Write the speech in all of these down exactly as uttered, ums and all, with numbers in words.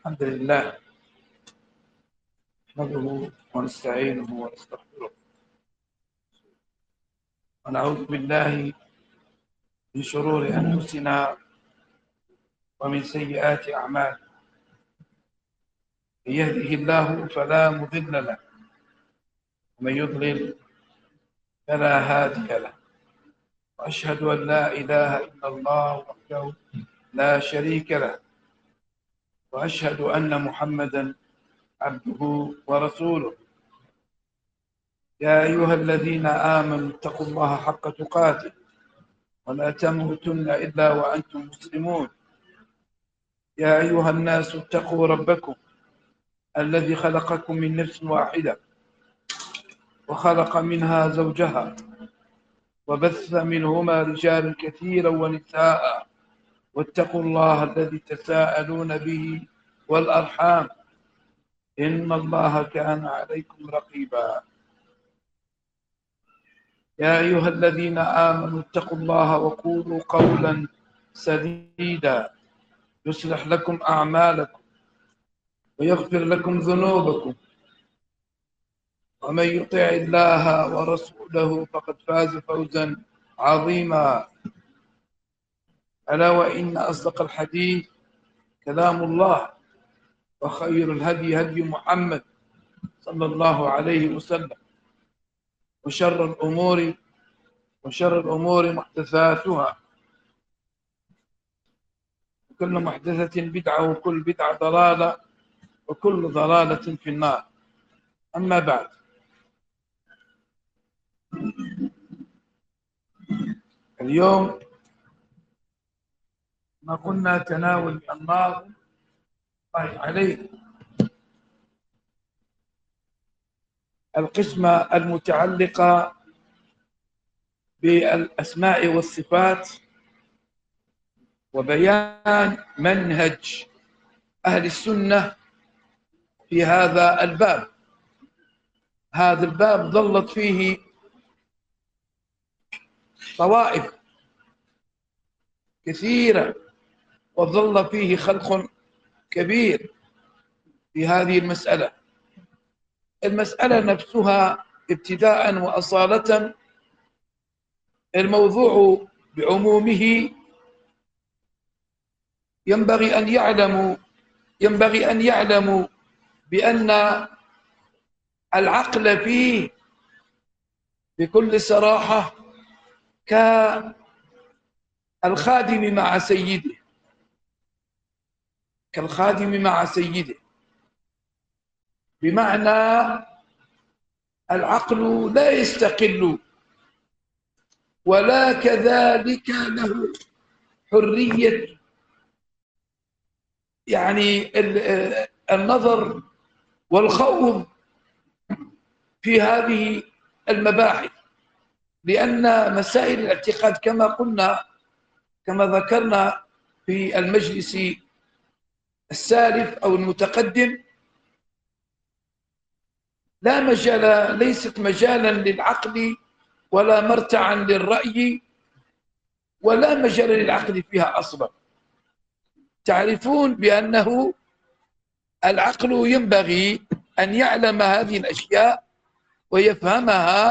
الحمد لله نحمده ونستعينه ونستغفره ونعوذ بالله من شرور أنفسنا ومن سيئات أعمالنا. من يهده الله فلا مضل له ومن يضلل فلا هادي له، وأشهد أن لا إله إلا الله وحده لا شريك له، وأشهد أن محمدا عبده ورسوله. يا أيها الذين آمنوا اتقوا الله حق تقاته ولا تموتن إلا وأنتم مسلمون. يا أيها الناس اتقوا ربكم الذي خلقكم من نفس واحدة وخلق منها زوجها وبث منهما رجالا كثيرا ونساء، واتقوا الله الذي تساءلون به والأرحام إن الله كان عليكم رقيبا. يا أيها الذين آمنوا اتقوا الله وقولوا قولا سديدا يصلح لكم أعمالكم ويغفر لكم ذنوبكم، ومن يطع الله ورسوله فقد فاز فوزا عظيما. ألا وإن أصدق الحديث كلام الله، وخير الهدي هدي محمد صلى الله عليه وسلم، وشر الأمور وشر الأمور محدثاتها، وكل محدثة بدعة وكل بدعة ضلالة وكل ضلالة في النار. أما بعد، اليوم ما قلنا تناول النار عليه القسمة المتعلقة بالأسماء والصفات، وبيان منهج أهل السنة في هذا الباب. هذا الباب ظلت فيه طوائف كثيرة وظل فيه خلق كبير في هذه المسألة. المسألة نفسها ابتداء وأصالة، الموضوع بعمومه ينبغي أن يعلموا ينبغي أن يعلموا بأن العقل فيه بكل صراحة كالخادم مع سيده كالخادم مع سيده بمعنى العقل لا يستقل، ولا كذلك له حرية يعني النظر والخوض في هذه المباحث، لأن مسائل الاعتقاد كما قلنا كما ذكرنا في المجلس السالف أو المتقدم لا مجال ليست مجالا للعقل ولا مرتعا للرأي، ولا مجال للعقل فيها أصلا. تعرفون بأنه العقل ينبغي أن يعلم هذه الأشياء ويفهمها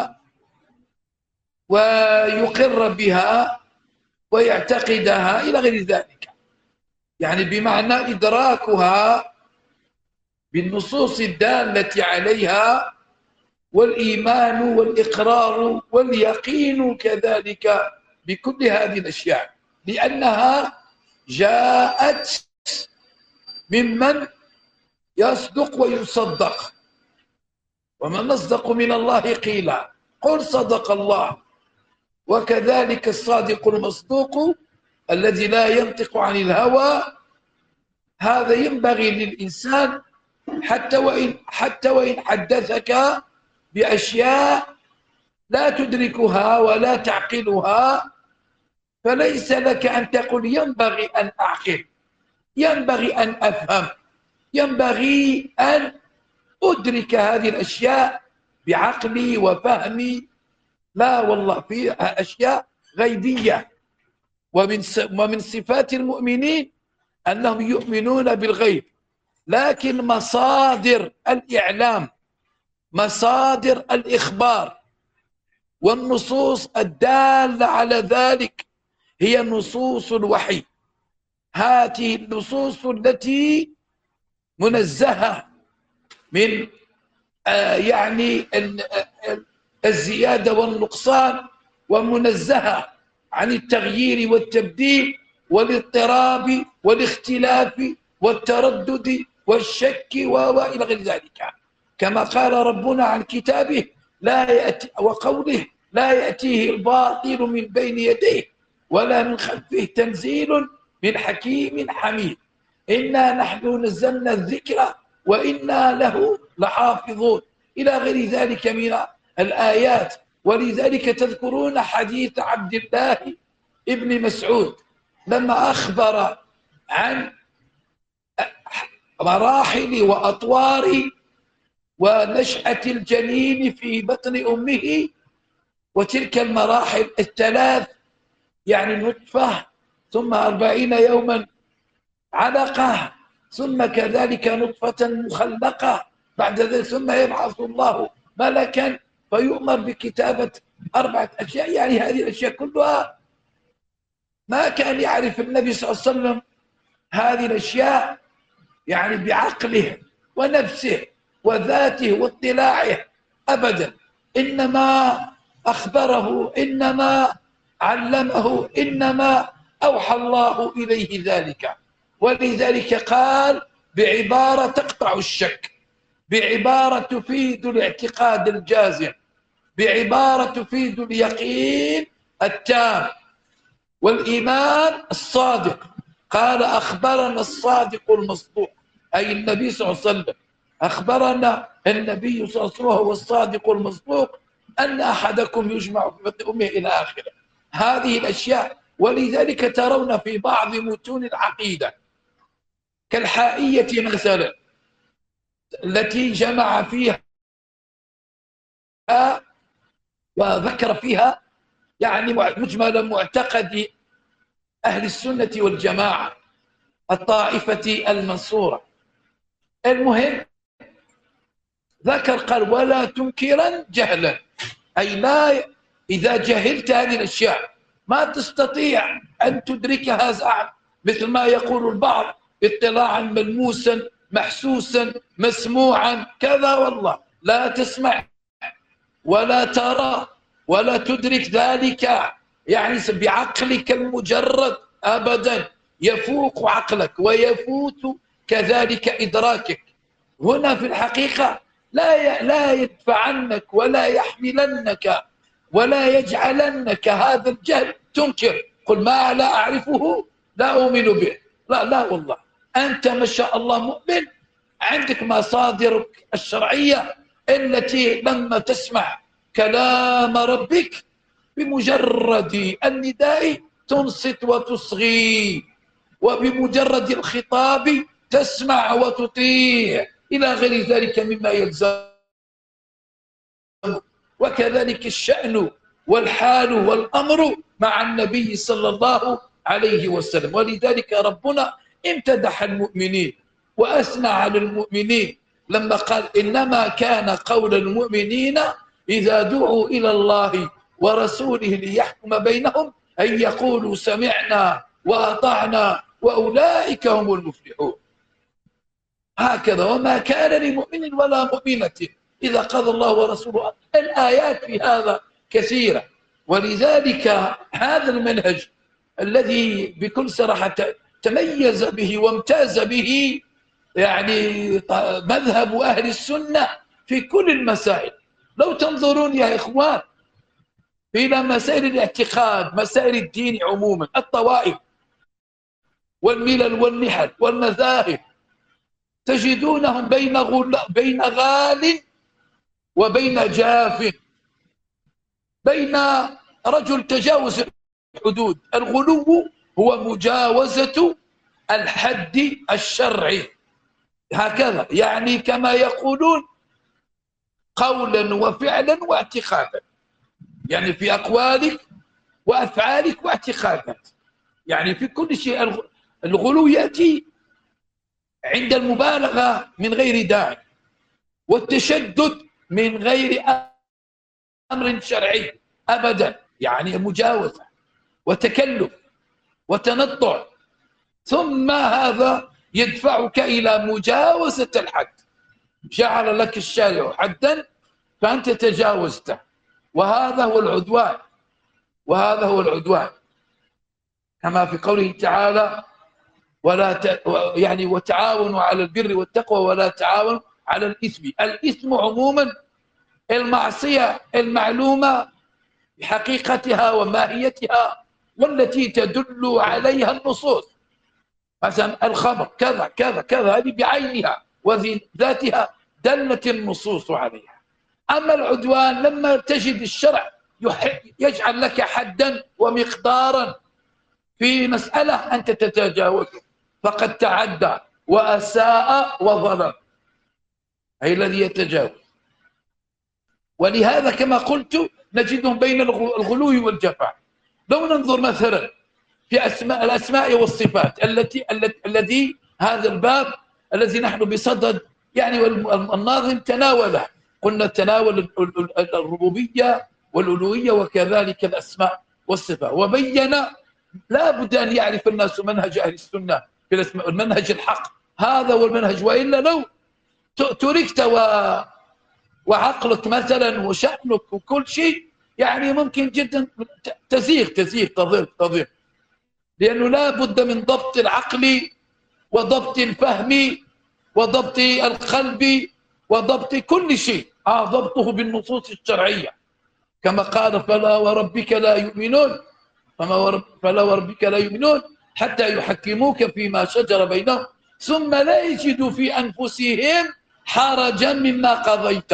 ويقر بها ويعتقدها إلى غير ذلك، يعني بمعنى إدراكها بالنصوص الدالة عليها، والإيمان والإقرار واليقين كذلك بكل هذه الأشياء، لأنها جاءت ممن يصدق ويصدق. ومن أصدق من الله قيلا، قل صدق الله. وكذلك الصادق المصدوق الذي لا ينطق عن الهوى، هذا ينبغي للإنسان حتى وإن حتى وإن حدثك بأشياء لا تدركها ولا تعقلها، فليس لك أن تقول ينبغي أن أعقل، ينبغي أن أفهم، ينبغي أن أدرك هذه الأشياء بعقلي وفهمي. لا والله، في أشياء غيبية. ومن ومن صفات المؤمنين أنهم يؤمنون بالغيب، لكن مصادر الإعلام، مصادر الإخبار والنصوص الدالة على ذلك هي نصوص الوحي. هذه النصوص التي منزهة من آه يعني الزيادة والنقصان، ومنزهة عن التغيير والتبديل والاضطراب والاختلاف والتردد والشك وإلى غير ذلك، كما قال ربنا عن كتابه لا يأتي وقوله لا يأتيه الباطل من بين يديه ولا من خلفه تنزيل من حكيم حميد. إنا نحن نزلنا الذكر وإنا له لحافظون إلى غير ذلك من الآيات. ولذلك تذكرون حديث عبد الله ابن مسعود لما أخبر عن مراحل وأطوار ونشأة الجنين في بطن أمه، وتلك المراحل الثلاث، يعني نطفة ثم أربعين يوما علقة ثم كذلك نطفة مخلقة بعد ذلك ثم يبعث الله ملكا فيؤمر بكتابة أربعة أشياء. يعني هذه الأشياء كلها ما كان يعرف النبي صلى الله عليه وسلم هذه الأشياء يعني بعقله ونفسه وذاته واطلاعه أبدا، إنما أخبره، إنما علمه، إنما أوحى الله إليه ذلك. ولذلك قال بعبارة تقطع الشك، بعبارة تفيد الاعتقاد الجازم، بعبارة تفيد اليقين التام والإيمان الصادق. قال أخبرنا الصادق المصدوق، أي النبي صلى الله عليه وسلم أخبرنا النبي صلى الله عليه وسلم هو الصادق المصدوق أن أحدكم يجمع في بطن أمه إلى آخره. هذه الأشياء. ولذلك ترون في بعض متون العقيدة كالحائية مثلا التي جمع فيها وذكر فيها يعني مجمل معتقد أهل السنة والجماعة الطائفة المنصورة. المهم ذكر قال ولا تنكرا جهلا، أي لا، إذا جهلت هذه الأشياء ما تستطيع أن تدركها مثل ما يقول البعض اطلاعا ملموسا محسوسا مسموعا كذا، والله لا تسمع ولا ترى ولا تدرك ذلك يعني بعقلك المجرد أبدا، يفوق عقلك ويفوت كذلك إدراكك. هنا في الحقيقة لا لا يدفعنك ولا يحملنك ولا يجعلنك هذا الجهل تنكر، قل ما لا أعرفه لا أؤمن به، لا لا والله أنت ما شاء الله مؤمن، عندك مصادرك الشرعية التي لما تسمع كلام ربك بمجرد النداء تنصت وتصغي، وبمجرد الخطاب تسمع وتطيع إلى غير ذلك مما يلزم. وكذلك الشأن والحال والأمر مع النبي صلى الله عليه وسلم. ولذلك ربنا امتدح المؤمنين وأثنى على المؤمنين لما قال إنما كان قول المؤمنين إذا دعوا إلى الله ورسوله ليحكم بينهم أن يقولوا سمعنا وأطعنا وأولئك هم المفلحون. هكذا وما كان لمؤمن ولا مؤمنة إذا قضى الله ورسوله. الآيات في هذا كثيرة. ولذلك هذا المنهج الذي بكل صراحة تميز به وامتاز به يعني مذهب أهل السنة في كل المسائل. لو تنظرون يا إخوان إلى مسائل الاعتقاد، مسائل الدين عموما، الطوائف والملل والنحل والمذاهب، تجدونهم بين غل... بين غال وبين جاف، بين رجل تجاوز الحدود. الغلو هو مجاوزة الحد الشرعي، هكذا يعني كما يقولون قولا وفعلا واعتقادا، يعني في أقوالك وأفعالك واعتقادات، يعني في كل شيء. الغلو يأتي عند المبالغة من غير داعي، والتشدد من غير أمر شرعي أبدا، يعني مجاوزة وتكلف وتنطع، ثم هذا يدفعك إلى مجاوزة الحد. جعل لك الشارع حدا فأنت تجاوزته، وهذا هو العدوان، وهذا هو العدوان كما في قوله تعالى ولا ت... يعني وتعاونوا على البر والتقوى ولا تعاونوا على الإثم. الإثم عموما المعصية المعلومة بحقيقتها وماهيتها والتي تدل عليها النصوص، مثلا الخمر كذا كذا كذا، هذه بعينها وذاتها دلت النصوص عليها. أما العدوان لما تجد الشرع يجعل لك حدا ومقدارا في مسألة أنت تتجاوزه فقد تعدى وأساء وظلم، أي الذي يتجاوز. ولهذا كما قلت نجدهم بين الغلو والجفاء. لو ننظر مثلا في أسماء الأسماء والصفات التي الذي هذا الباب الذي نحن بصدد يعني الناظم تناوله، قلنا تناول الربوبية والألوهية وكذلك الأسماء والصفات، وبين لا بد أن يعرف الناس منهج أهل السنة في الأسماء، المنهج الحق هذا هو المنهج، وإلا لو تركت و وعقلك مثلا وشأنك وكل شيء يعني ممكن جدا تزيغ تزيغ تضيق تضيق، لأنه لا بد من ضبط العقل وضبط الفهم وضبط القلب وضبط كل شيء، آه ضبطه بالنصوص الشرعية كما قال فلا وربك لا يؤمنون فلا وربك لا يؤمنون حتى يحكموك فيما شجر بينهم ثم لا يجدوا في أنفسهم حرجا مما قضيت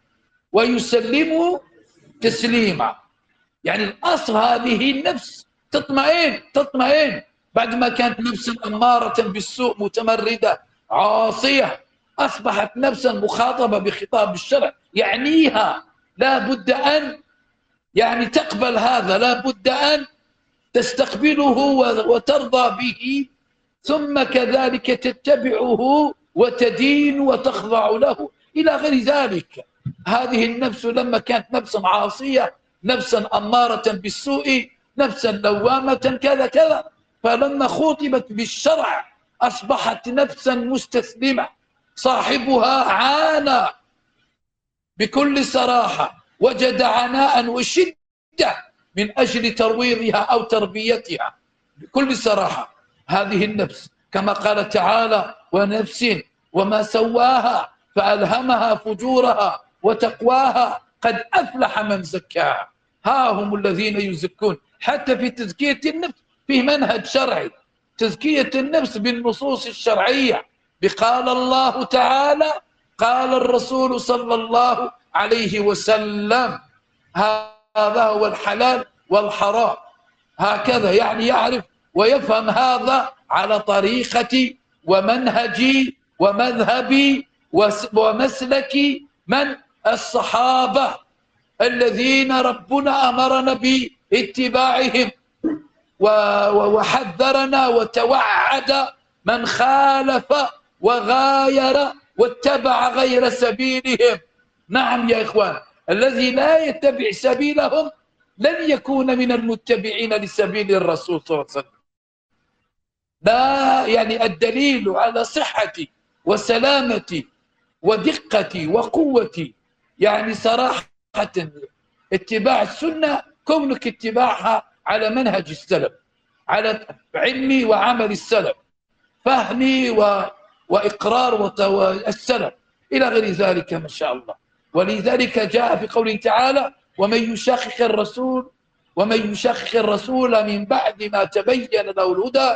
ويسلموا تسليما. يعني الأصل هذه النفس تطمئن تطمئن بعد ما كانت نفسا أمارة بالسوء متمردة عاصية، أصبحت نفسا مخاطبة بخطاب الشرع يعنيها، لا بد أن يعني تقبل هذا، لا بد أن تستقبله وترضى به، ثم كذلك تتبعه وتدين وتخضع له إلى غير ذلك. هذه النفس لما كانت نفسا عاصية نفسا أمارة بالسوء نفسا لوامة كذا كذا، فلما خوطبت بالشرع أصبحت نفسا مستسلمة، صاحبها عانى بكل صراحة، وجد عناء وشدة من أجل ترويضها أو تربيتها بكل صراحة. هذه النفس كما قال تعالى ونفس وما سواها فألهمها فجورها وتقواها قد أفلح من زكاها. ها هم الذين يزكون. حتى في تزكية النفس في منهج شرعي، تزكية النفس بالنصوص الشرعية، بقال الله تعالى قال الرسول صلى الله عليه وسلم، هذا هو الحلال والحرام، هكذا يعني يعرف ويفهم هذا على طريقة ومنهج ومذهب ومسلك من الصحابة الذين ربنا أمرنا باتباعهم وحذرنا وتوعد من خالف وغاير واتبع غير سبيلهم. نعم يا إخوان، الذي لا يتبع سبيلهم لن يكون من المتبعين لسبيل الرسول صلى الله عليه وسلم. لا يعني الدليل على صحة وسلامة ودقة وقوة يعني صراحة اتباع السنة كونك اتباعها على منهج السلف، على علمي وعمل السلف، فهمي و... وإقرار السلف إلى غير ذلك ما شاء الله. ولذلك جاء في قوله تعالى ومن يشاقق الرسول ومن يشاقق الرسول من بعد ما تبين له الهدى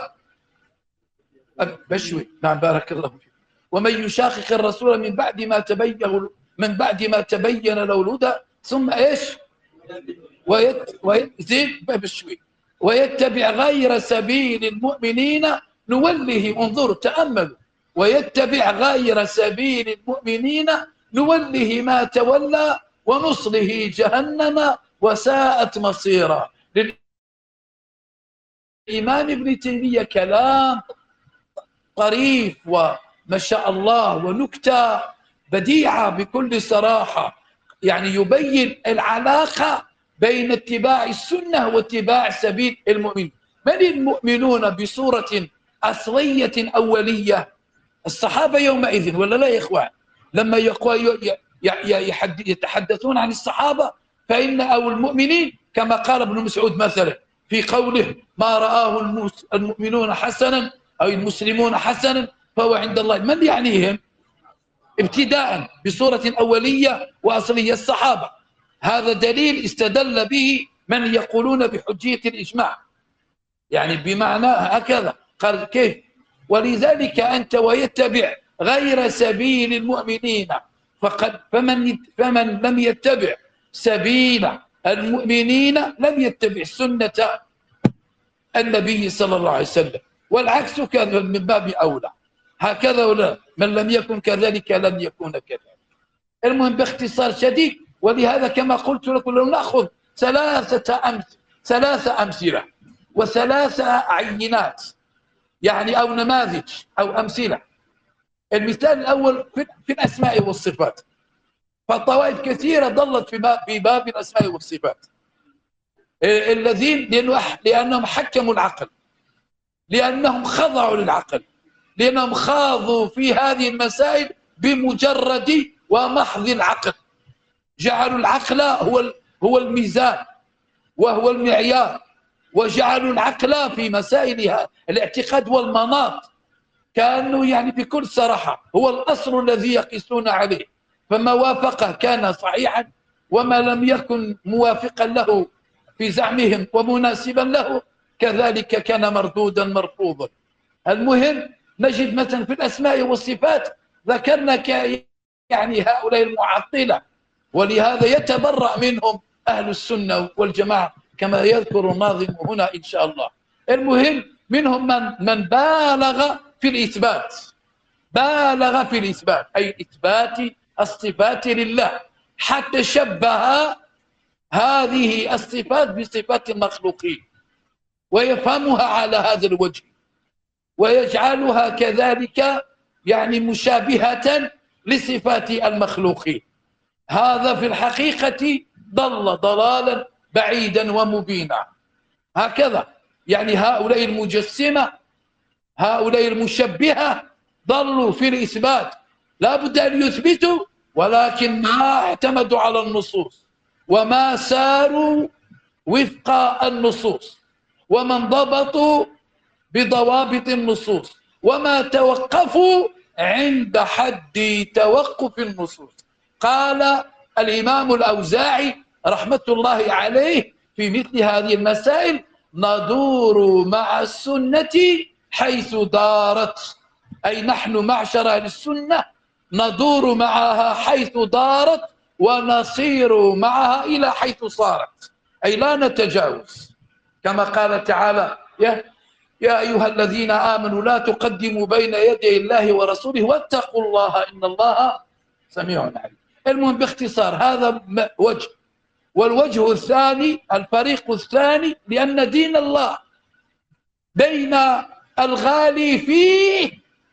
بشوي نعم بارك الله فيك ومن يشاقق الرسول من بعد ما تبين من بعد ما تبين له الهدى ثم ايش ويت ويزيد بشوي ويتبع غير سبيل المؤمنين نوله، انظروا تأملوا، ويتبع غير سبيل المؤمنين نوله ما تولى ونصله جهنم وساءت مصيرا. للإمام ابن تيمية كلام طريف ما شاء الله، ونكتة بديعة بكل صراحة، يعني يبين العلاقة بين اتباع السنة واتباع سبيل المؤمنين. من المؤمنون بصورة أصلية أولية؟ الصحابة يومئذ، ولا لا يا إخوان؟ لما يتحدثون عن الصحابة فإن أو المؤمنين كما قال ابن مسعود مثلا في قوله: ما رآه المؤمنون حسنا أو المسلمون حسنا فهو عند الله. من يعنيهم؟ ابتداء بصورة أولية وأصلية الصحابة. هذا دليل استدل به من يقولون بحجية الإجماع، يعني بمعنى هكذا قال كيف. ولذلك أنت ويتبع غير سبيل المؤمنين فقد فمن, فمن لم يتبع سبيل المؤمنين لم يتبع سنة النبي صلى الله عليه وسلم، والعكس كان من باب أولى. هكذا ولا؟ من لم يكن كذلك لم يكون كذلك. المهم باختصار شديد، ولهذا كما قلت لكم لو نأخذ ثلاثة أمثلة ثلاثة أمثلة وثلاثة عينات يعني أو نماذج أو أمثلة. المثال الأول في الأسماء والصفات، فالطوائف كثيرة ضلت في باب الأسماء والصفات، الذين لأنهم حكموا العقل، لأنهم خضعوا للعقل، لأنهم خاضوا في هذه المسائل بمجرد ومحض العقل، جعلوا العقل هو هو الميزان وهو المعيار، وجعلوا العقل في مسائل الاعتقاد والمناط كأنه يعني بكل صراحة هو الأصل الذي يقيسون عليه، فما وافقه كان صحيحا وما لم يكن موافقا له في زعمهم ومناسبا له كذلك كان مردودا مرفوضا. المهم نجد مثلا في الأسماء والصفات ذكرنا يعني هؤلاء المعطلة، ولهذا يتبرأ منهم أهل السنة والجماعة كما يذكر الناظم هنا إن شاء الله. المهم منهم من, من بالغ في الإثبات، بالغ في الإثبات أي إثبات الصفات لله، حتى شبه هذه الصفات بصفات المخلوقين ويفهمها على هذا الوجه ويجعلها كذلك يعني مشابهة لصفات المخلوقين. هذا في الحقيقة ضل ضلالا بعيدا ومبينا. هكذا يعني هؤلاء المجسمة هؤلاء المشبهة ضلوا في الإثبات، لا بد أن يثبتوا ولكن ما اعتمدوا على النصوص وما ساروا وفق النصوص وما انضبطوا بضوابط النصوص وما توقفوا عند حد توقف النصوص. قال الإمام الأوزاعي رحمة الله عليه في مثل هذه المسائل: ندور مع السنة حيث دارت، أي نحن معشر أهل السنة ندور معها حيث دارت ونصير معها إلى حيث صارت، أي لا نتجاوز، كما قال تعالى: يا, يا أيها الذين آمنوا لا تقدموا بين يدي الله ورسوله واتقوا الله إن الله سميع عليم. المهم باختصار هذا وجه. والوجه الثاني الفريق الثاني لأن دين الله بين الغالي فيه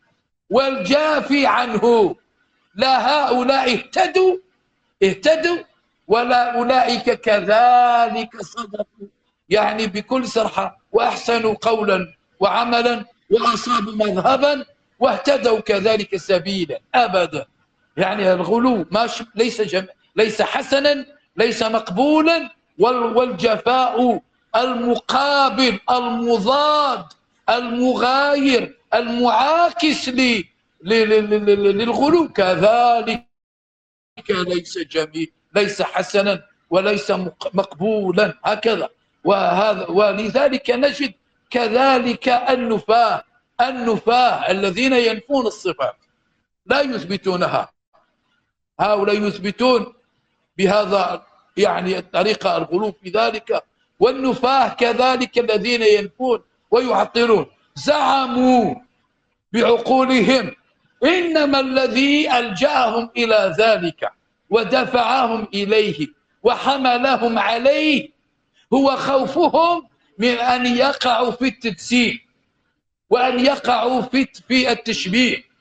والجافي عنه، لا هؤلاء اهتدوا اهتدوا ولا أولئك كذلك صدقوا، يعني بكل صراحة وأحسنوا قولا وعملا وأصابوا مذهبا واهتدوا كذلك سبيلا أبدا. يعني الغلو ماشي ليس جم... ليس حسنا ليس مقبولا، والجفاء المقابل المضاد المغاير المعاكس ل... للغلو كذلك ليس جميل ليس حسنا وليس مقبولا. هكذا وهذا ولذلك نجد كذلك النفاة النفاة الذين ينفون الصفات لا يثبتونها، هؤلاء يثبتون بهذا يعني الطريقة الغلو في ذلك، والنفاة كذلك الذين ينفون ويعطلون زعموا بعقولهم إنما الذي ألجأهم إلى ذلك ودفعهم إليه وحملهم عليه هو خوفهم من أن يقعوا في التجسيم وأن يقعوا في في التشبيه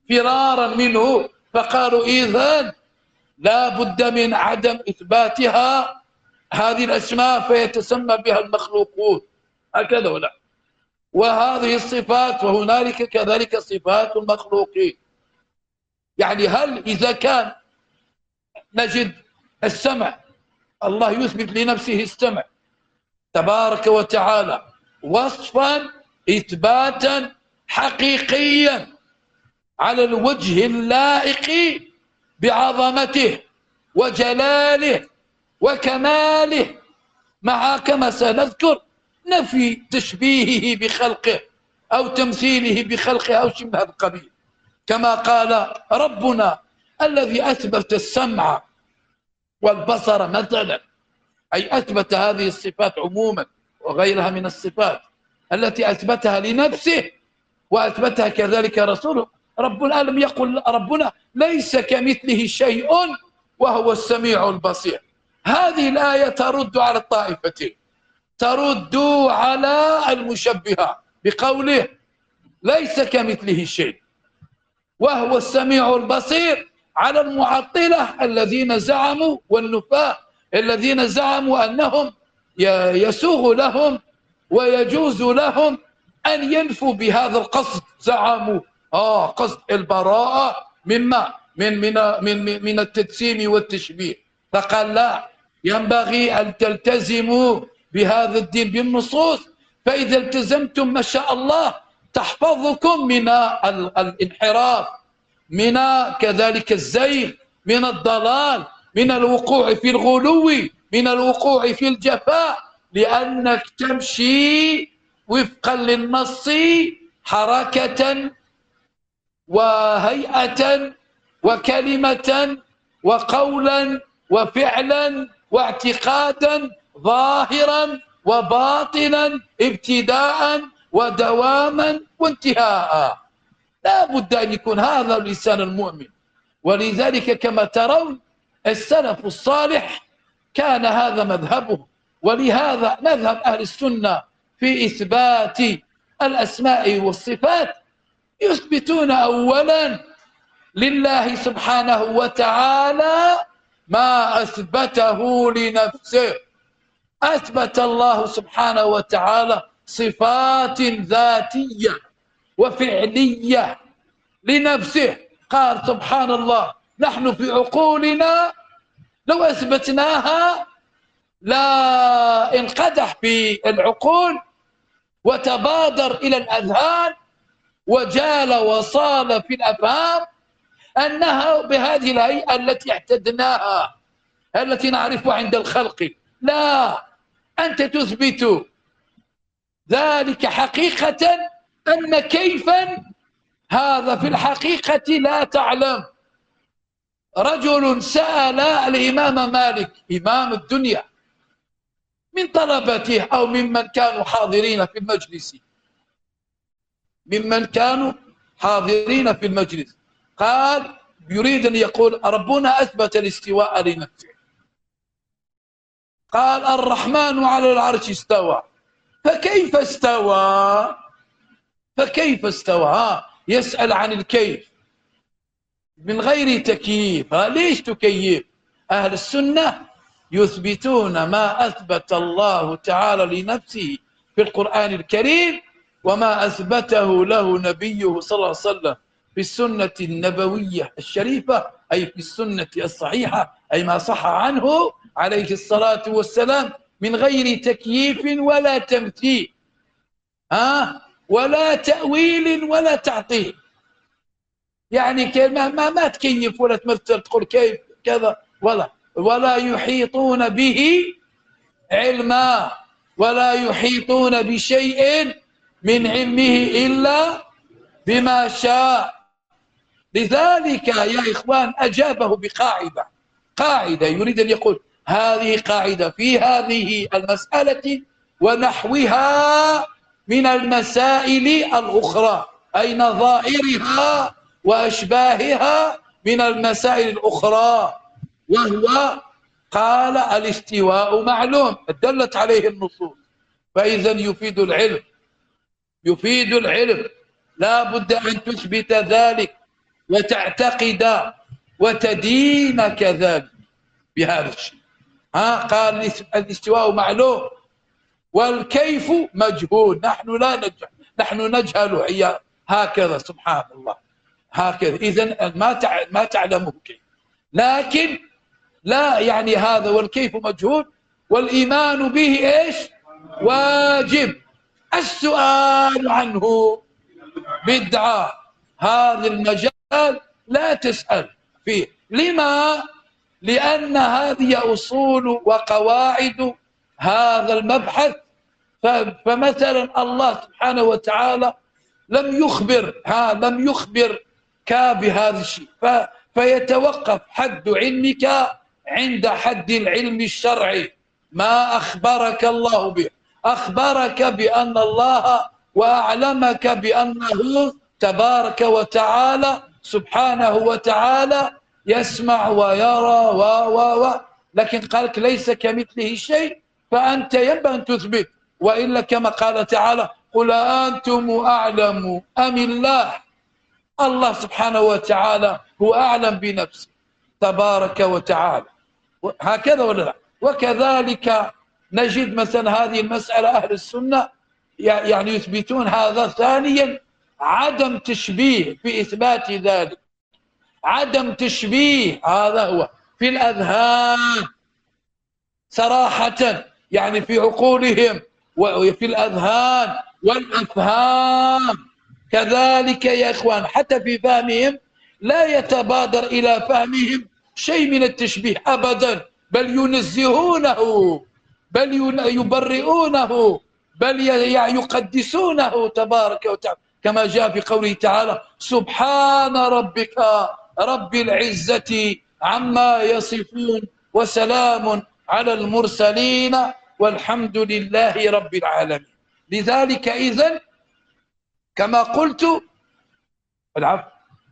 فرارا منه، فقالوا إذن لا بد من عدم إثباتها هذه الأسماء فيتسمى بها المخلوقون، هكذا ولا؟ وهذه الصفات وهنالك كذلك صفات المخلوقين. يعني هل إذا كان نجد السمع، الله يثبت لنفسه السمع تبارك وتعالى وصفا إثباتا حقيقيا على الوجه اللائق بعظمته وجلاله وكماله، مع كما سنذكر نفي تشبيهه بخلقه أو تمثيله بخلقه أو شيء من هذا القبيل، كما قال ربنا الذي أثبت السمع والبصر مثلا، أي أثبت هذه الصفات عموما وغيرها من الصفات التي أثبتها لنفسه وأثبتها كذلك رسوله. ربنا لم يقل ربنا ليس كمثله شيء وهو السميع البصير. هذه الآية ترد على الطائفتين، ترد على المشبهة بقوله ليس كمثله شيء وهو السميع البصير، على المعطلة الذين زعموا والنفاة الذين زعموا أنهم يسوغ لهم ويجوز لهم أن ينفوا بهذا القصد. زعموا آه قصد البراءة مما من من من من التجسيم والتشبيه، فقال لا، ينبغي أن تلتزموا بهذا الدين بالنصوص، فإذا التزمتم ما شاء الله تحفظكم من الانحراف، من كذلك الزيغ، من الضلال، من الوقوع في الغلو، من الوقوع في الجفاء، لأنك تمشي وفقا للنص حركة وهيئة وكلمة وقولا وفعلا واعتقادا ظاهرا وباطنا، ابتداء ودواما وانتهاء. لا بد أن يكون هذا لسان المؤمن. ولذلك كما ترون السلف الصالح كان هذا مذهبه، ولهذا مذهب أهل السنة في إثبات الأسماء والصفات يثبتون أولا لله سبحانه وتعالى ما أثبته لنفسه. أثبت الله سبحانه وتعالى صفات ذاتية وفعلية لنفسه، قال سبحان الله نحن في عقولنا لو أثبتناها لا انقدح في العقول وتبادر إلى الأذهان وجال وصال في الأفهام أنها بهذه الهيئة التي اعتدناها التي نعرفها عند الخلق. لا، أنت تثبت ذلك حقيقة، أن كيفا هذا في الحقيقة لا تعلم. رجل سأل الإمام مالك إمام الدنيا من طلبته أو ممن كانوا حاضرين في المجلس ممن كانوا حاضرين في المجلس قال يريد أن يقول ربنا أثبت الاستواء لنفسه، قال الرحمن على العرش استوى، فكيف استوى فكيف استوى يسأل عن الكيف من غير تكييف. ليش تكيف؟ أهل السنة يثبتون ما أثبت الله تعالى لنفسه في القرآن الكريم وما أثبته له نبيه صلى الله عليه وسلم في السنة النبوية الشريفة، أي في السنة الصحيحة، أي ما صح عنه عليه الصلاة والسلام من غير تكييف ولا تمثيل ها ولا تأويل ولا تعطيل. يعني ما ما, ما تكيف ولا تمثل تقول كيف كذا، ولا ولا يحيطون به علما، ولا يحيطون بشيء من علمه إلا بما شاء. لذلك يا إخوان أجابه بقاعدة قاعدة يريد أن يقول هذه قاعدة في هذه المسألة ونحوها من المسائل الأخرى، أي نظائرها وأشباهها من المسائل الأخرى، وهو قال الاستواء معلوم دلت عليه النصوص، فإذا يفيد العلم يفيد العلم لا بد أن تثبت ذلك وتعتقد وتدين كذلك بهذا الشيء. ها قال الاستواء معلوم والكيف مجهول، نحن لا نجهل، نحن نجهل هي هكذا سبحان الله هكذا. إذن ما ما تعلمه كيف، لكن لا يعني هذا والكيف مجهول والإيمان به إيش واجب. السؤال عنه بدعة. هذا المجال لا تسأل فيه. لما؟ لأن هذه أصول وقواعد هذا المبحث. فمثلا الله سبحانه وتعالى لم يخبر ها لم يخبرك بهذا الشيء، فيتوقف حد علمك عند حد العلم الشرعي. ما أخبرك الله به، أخبرك بأن الله وأعلمك بأنه تبارك وتعالى سبحانه وتعالى يسمع ويرى و و و لكن قالك ليس كمثله شيء، فأنت ينبغي أن تثبت. وإلا كما قال تعالى قل أنتم أعلم أم الله. الله سبحانه وتعالى هو أعلم بنفسه تبارك وتعالى، هكذا ولا لا؟ وكذلك نجد مثلا هذه المسألة أهل السنة يعني يثبتون هذا. ثانيا عدم تشبيه في إثبات ذلك، عدم تشبيه هذا هو في الأذهان صراحة، يعني في عقولهم وفي الأذهان والأفهام كذلك يا إخوان. حتى في فهمهم لا يتبادر إلى فهمهم شيء من التشبيه أبدا، بل ينزهونه، بل يبرئونه، بل يقدسونه تبارك وتعالى، كما جاء في قوله تعالى سبحان ربك رب العزة عما يصفون وسلام على المرسلين والحمد لله رب العالمين. لذلك إذن كما قلت العفو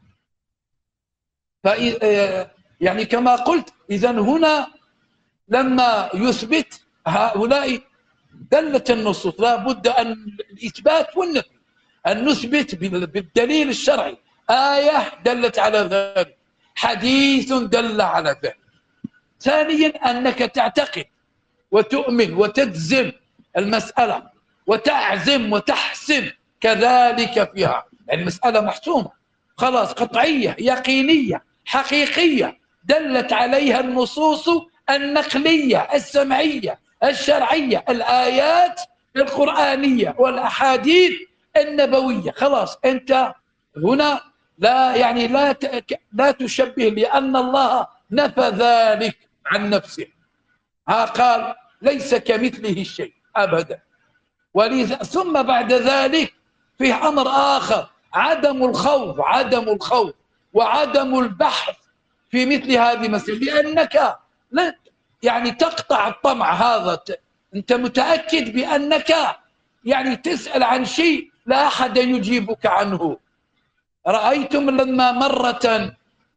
يعني كما قلت إذن هنا لما يثبت هؤلاء دلت النصوص لا بد أن الإثبات والنفي، أن نثبت بالدليل الشرعي. آية دلت على ذلك، حديث دل على ذلك. ثانيا أنك تعتقد وتؤمن وتجزم المسألة وتعزم وتحسم كذلك فيها، يعني المسألة محسومة خلاص قطعية يقينية حقيقية دلت عليها النصوص النقلية السمعية الشرعية، الآيات القرآنية والأحاديث النبوية. خلاص أنت هنا لا يعني لا لا تشبه، لأن الله نفى ذلك عن نفسه. ها قال ليس كمثله شيء أبدا. ولذا ثم بعد ذلك في أمر آخر، عدم الخوف، عدم الخوف وعدم البحث في مثل هذه المسألة، لأنك لا يعني تقطع الطمع. هذا أنت متأكد بأنك يعني تسأل عن شيء لا أحد يجيبك عنه. رأيتم لما مرة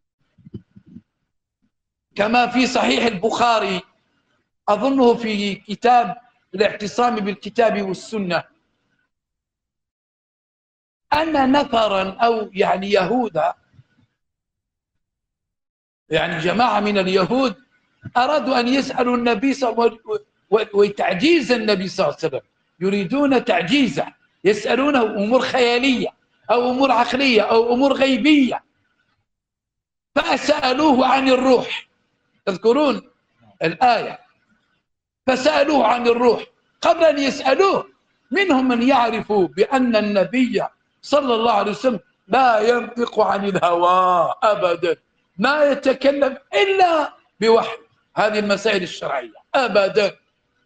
كما في صحيح البخاري أظنه في كتاب الاعتصام بالكتاب والسنة، أن نفرا أو يعني يهودا، يعني جماعة من اليهود أرادوا أن يسألوا النبي صلى الله عليه وسلم وتعجيز النبي صلى الله عليه وسلم، يريدون تعجيزه، يسألونه أمور خيالية أو أمور عقلية أو أمور غيبية. فسألوه عن الروح، تذكرون الآية؟ فسألوه عن الروح. قبل أن يسألوه منهم من يعرف بأن النبي صلى الله عليه وسلم لا ينطق عن الهوى أبدا، ما يتكلم إلا بوحي، هذه المسائل الشرعية أبدا.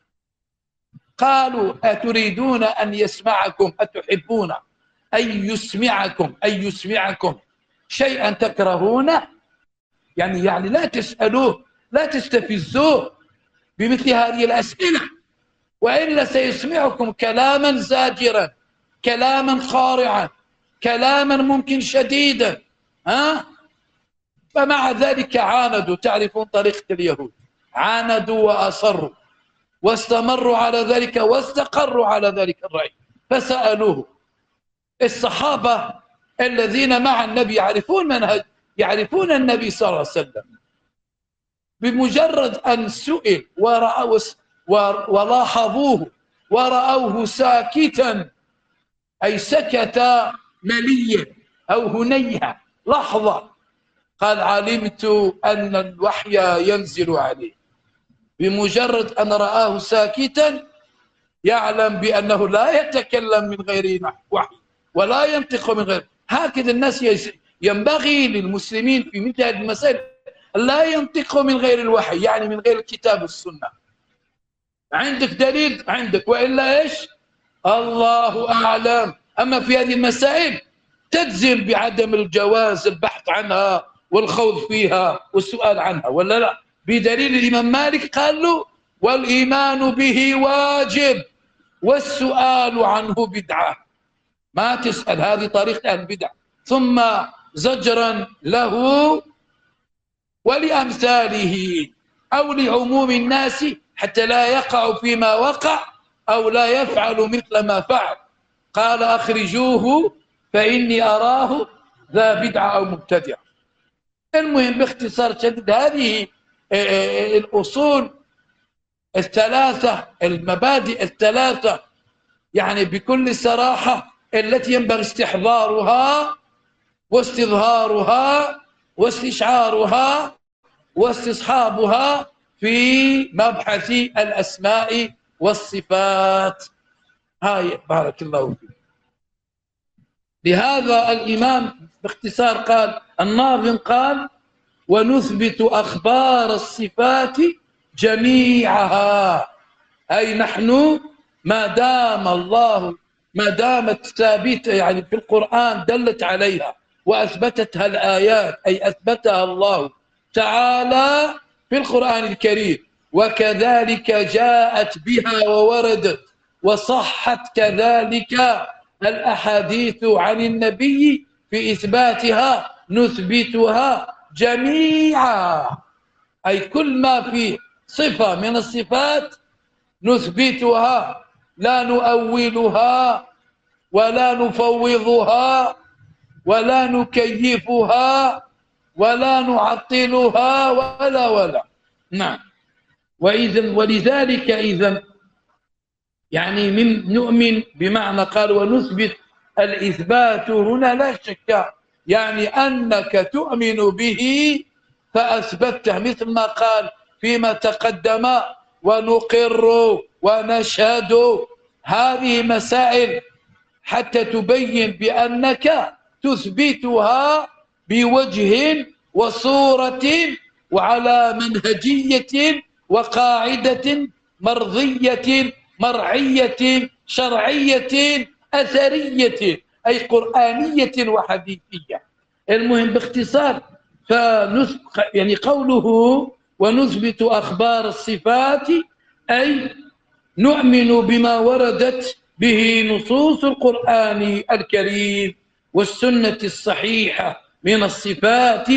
قالوا أتريدون أن يسمعكم، أتحبون أن يسمعكم أن يسمعكم شيئا تكرهونه؟ يعني يعني لا تسألوه، لا تستفزوه بمثل هذه الأسئلة، وإلا سيسمعكم كلاما زاجرا، كلاما خارعا، كلاما ممكن شديدا. ها؟ فمع ذلك عاندوا، تعرفون طريقة اليهود، عاندوا وأصروا واستمروا على ذلك واستقروا على ذلك الرأي. فسألوه الصحابة الذين مع النبي يعرفون منهج، يعرفون النبي صلى الله عليه وسلم، بمجرد أن سئل ورأوا ولاحظوه ورأوه ساكتا، أي سكت مليا أو هنيهة لحظة، قال علمت أن الوحي ينزل عليه. بمجرد أن رآه ساكتا يعلم بأنه لا يتكلم من غير وحي ولا ينطق من غير. هكذا الناس ينبغي للمسلمين في مثل هذه المسائل لا ينطقوا من غير الوحي، يعني من غير الكتاب والسنة. عندك دليل عندك، وإلا إيش؟ الله أعلم. أما في هذه المسائل تجزم بعدم الجواز البحث عنها والخوض فيها والسؤال عنها، ولا لا؟ بدليل الإمام مالك قال له والإيمان به واجب والسؤال عنه بدعة. ما تسأل، هذه طريقة أهل البدع. ثم زجرا له ولأمثاله أو لعموم الناس حتى لا يقع فيما وقع أو لا يفعل مثل ما فعل، قال أخرجوه فإني أراه ذا بدعة أو مبتدع. المهم باختصار شديد هذه الأصول الثلاثة، المبادئ الثلاثة، يعني بكل صراحة التي ينبغي استحضارها واستظهارها واستشعارها واستصحابها في مبحث الأسماء والصفات. هاي بارك الله فيك. لهذا الإمام باختصار قال، الناظم قال ونثبت أخبار الصفات جميعها، أي نحن ما دام الله ما دامت ثابتة يعني في القرآن دلت عليها وأثبتتها الآيات، أي أثبتها الله تعالى في القرآن الكريم، وكذلك جاءت بها ووردت وصحت كذلك الأحاديث عن النبي في إثباتها، نثبتها جميعا، أي كل ما في صفة من الصفات نثبتها، لا نؤولها ولا نفوضها ولا نكيفها ولا نعطلها ولا ولا نعم. وإذن ولذلك إذن يعني من نؤمن بمعنى قال ونثبت، الإثبات هنا لا شك يعني أنك تؤمن به فأثبته، مثل ما قال فيما تقدم ونقر ونشهد. هذه مسائل حتى تبين بأنك تثبتها بوجه وصورة وعلى منهجية وقاعدة مرضية مرعية شرعية أثرية، أي قرآنية وحديثية. المهم باختصار يعني قوله ونثبت أخبار الصفات، أي نؤمن بما وردت به نصوص القرآن الكريم والسنة الصحيحة من الصفات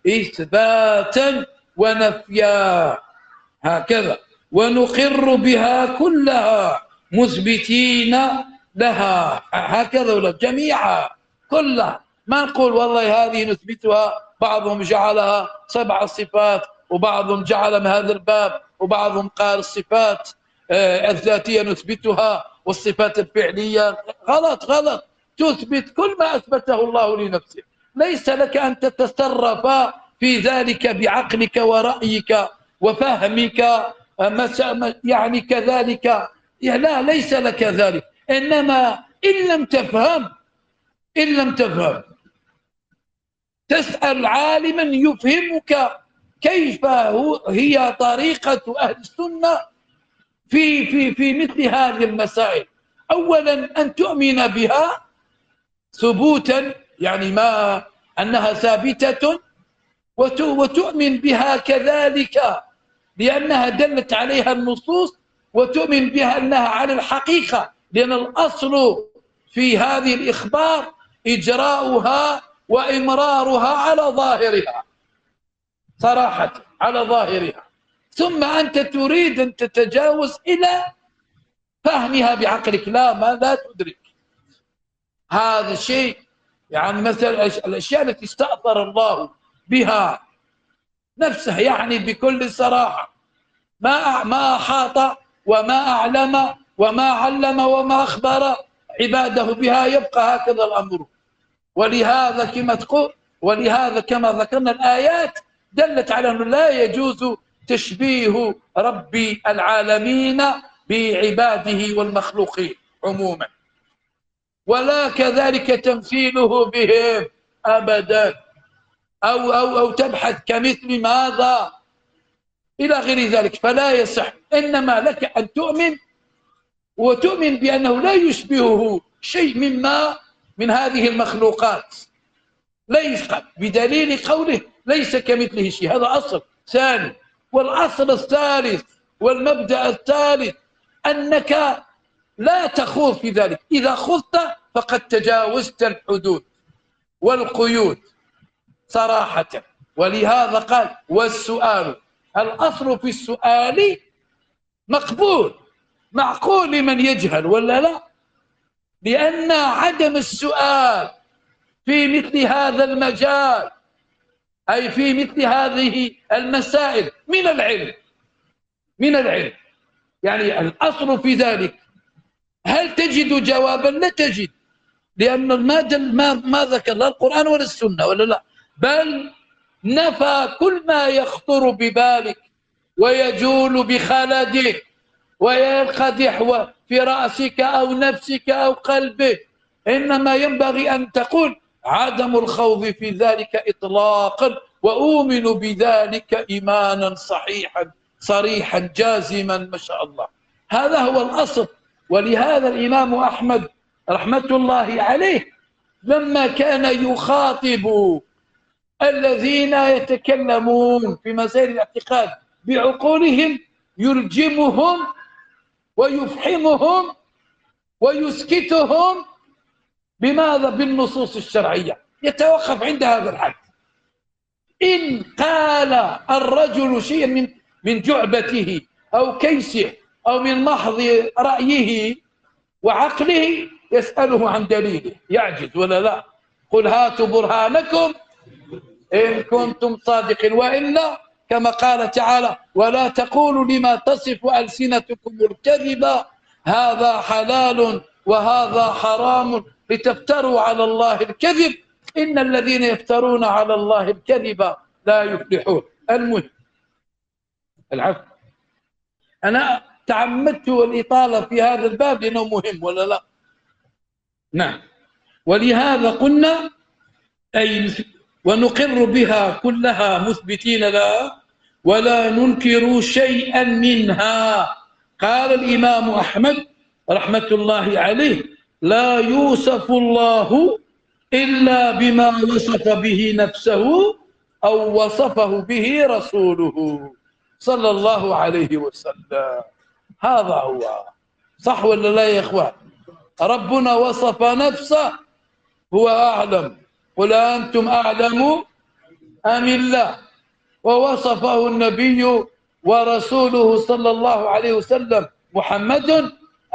إثباتا ونفيا، هكذا. ونقر بها كلها مثبتين لها، هكذا ولا جميعها كلها. ما نقول والله هذه نثبتها، بعضهم جعلها سبع صفات وبعضهم جعل من هذا الباب وبعضهم قال الصفات الذاتية نثبتها والصفات الفعلية. غلط غلط، تثبت كل ما أثبته الله لنفسه، ليس لك أن تتصرف في ذلك بعقلك ورأيك وفهمك يعني كذلك، لا ليس لك ذلك. إنما إن لم تفهم إن لم تفهم تسأل عالما يفهمك كيف هي طريقة أهل السنة في في في مثل هذه المسائل. أولا أن تؤمن بها ثبوتا، يعني ما أنها ثابتة، وتؤمن بها كذلك لأنها دلت عليها النصوص، وتؤمن بها أنها على الحقيقة، لأن الأصل في هذه الإخبار إجراؤها وإمرارها على ظاهرها، صراحة على ظاهرها. ثم أنت تريد أن تتجاوز إلى فهمها بعقلك، لا ما لا تدرك هذا الشيء. يعني مثلا الأشياء التي استأثر الله بها نفسه، يعني بكل صراحة ما ما أحاط وما أعلم وما علم وما أخبر عباده بها، يبقى هكذا الأمر. ولهذا كما تقول ولهذا كما ذكرنا الآيات دلت على أنه لا يجوز تشبيه رب العالمين بعباده والمخلوقين عموما، ولا كذلك تمثيله بهم أبدا، أو, أو, أو تبحث كمثل ماذا إلى غير ذلك، فلا يصح. إنما لك أن تؤمن وتؤمن بأنه لا يشبهه شيء مما من هذه المخلوقات، ليس بدليل قوله ليس كمثله شيء. هذا أصل ثاني. والأصل الثالث والمبدأ الثالث أنك لا تخوض في ذلك، إذا خضت فقد تجاوزت الحدود والقيود صراحة. ولهذا قال والسؤال، الأصل في السؤال مقبول معقول لمن يجهل ولا لا، لأن عدم السؤال في مثل هذا المجال أي في مثل هذه المسائل من العلم من العلم يعني الأصل في ذلك. هل تجد جوابا؟ لا تجد، لأن ما ما ما ذكر لا القرآن ولا السنة ولا لا، بل نفى كل ما يخطر ببالك ويجول بخلدك وينقدح في رأسك أو نفسك أو قلبك. إنما ينبغي أن تقول عدم الخوض في ذلك إطلاقا، وأؤمن بذلك إيمانا صحيحا صريحا جازما ما شاء الله. هذا هو الأصل. ولهذا الإمام أحمد رحمة الله عليه لما كان يخاطب الذين يتكلمون في مسائل الاعتقاد بعقولهم يلجمهم ويفحمهم ويسكتهم بماذا؟ بالنصوص الشرعية، يتوقف عند هذا الحد. إن قال الرجل شيئا من من جعبته أو كيسه أو من محض رأيه وعقله يسأله عن دليله، يعجز ولا لا؟ قل هاتوا برهانكم إن كنتم صادقين، وإلا كما قال تعالى ولا تقولوا لما تصف ألسنتكم الكذب هذا حلال وهذا حرام لتفتروا على الله الكذب إن الذين يفترون على الله الكذب لا يفلحون. المهم العفو، أنا تعمدت الإطالة في هذا الباب لأنه مهم ولا لا؟ نعم. ولهذا قلنا أي ونقر بها كلها مثبتين لها ولا ننكر شيئا منها. قال الإمام أحمد رحمة الله عليه لا يوصف الله إلا بما وصف به نفسه أو وصفه به رسوله صلى الله عليه وسلم. هذا هو صح ولا لا يا إخوان؟ ربنا وصف نفسه هو أعلم، قل أنتم أعلم أم الله، ووصفه النبي ورسوله صلى الله عليه وسلم محمد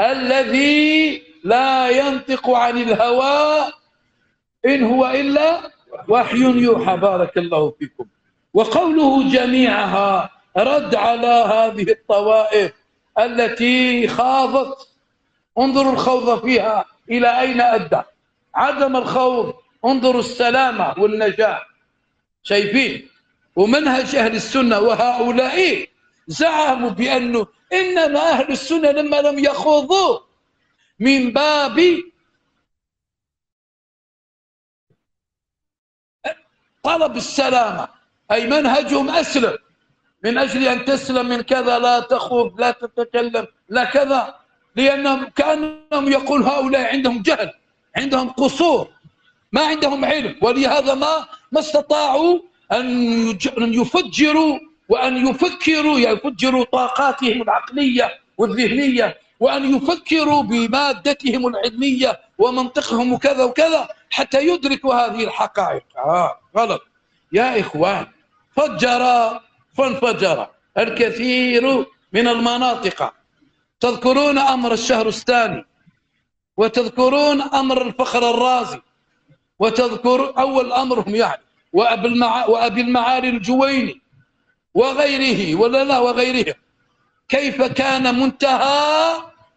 الذي لا ينطق عن الهوى إن هو إلا وحي يوحى. بارك الله فيكم. وقوله جميعها رد على هذه الطوائف التي خاضت. انظروا الخوض فيها إلى أين أدى. عدم الخوض انظروا السلامة والنجاة، شايفين؟ ومنهج أهل السنة. وهؤلاء زعموا بأنه إنما أهل السنة لما لم يخوضوا من باب طلب السلامة، أي منهجهم أسلم من أجل أن تسلم من كذا، لا تخوض لا تتكلم لا كذا، لأنهم كأنهم يقول هؤلاء عندهم جهل عندهم قصور ما عندهم علم، ولهذا ما ما استطاعوا أن يفجروا وأن يفكروا يفجروا طاقاتهم العقلية والذهنية وأن يفكروا بمادتهم العلمية ومنطقهم وكذا وكذا حتى يدركوا هذه الحقائق. آه غلط يا إخوان. فجر فانفجر الكثير من المناطق. تذكرون أمر الشهرستاني وتذكرون أمر الفخر الرازي وتذكر أول أمرهم يعني وأبي, المع... وأبي المعالي الجويني وغيره ولا لا وغيرهم، كيف كان منتهى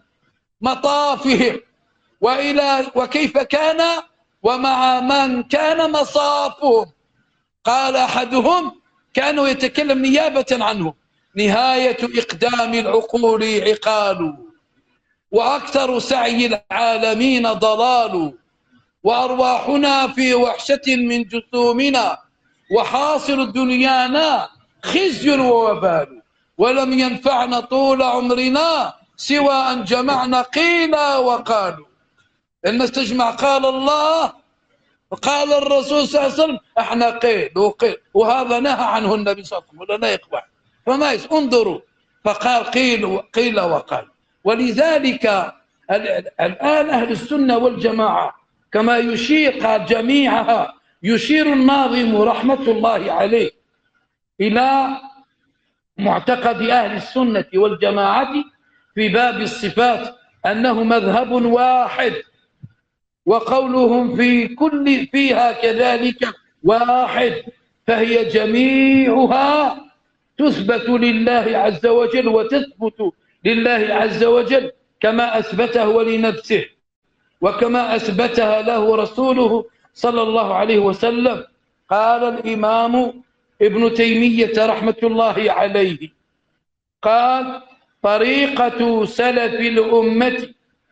مطافهم وإلى وكيف كان ومع من كان مصافهم. قال أحدهم كانوا يتكلم نيابة عنه: نهاية إقدام العقول عقال، وأكثر سعي العالمين ضلال، وأرواحنا في وحشة من جسومنا، وحاصل دنيانا خزي ووبال، ولم ينفعنا طول عمرنا سوى أن جمعنا قيل وقالوا. لما استجمع قال الله وقال الرسول صلى الله عليه وسلم احنا قيل وقيل، وهذا نهى عنه النبي صلى الله عليه وسلم ولا لا يقبح. فما يس انظروا، فقال قيل قيل وقال. ولذلك الآن أهل السنة والجماعة كما يشير قال جميعها، يشير الناظم رحمة الله عليه إلى معتقد أهل السنة والجماعة في باب الصفات أنه مذهب واحد، وقولهم في كل فيها كذلك واحد، فهي جميعها تثبت لله عز وجل وتثبت لله عز وجل كما أثبته لنفسه وكما أثبتها له رسوله صلى الله عليه وسلم. قال الإمام ابن تيمية رحمة الله عليه قال: طريقة سلف الأمة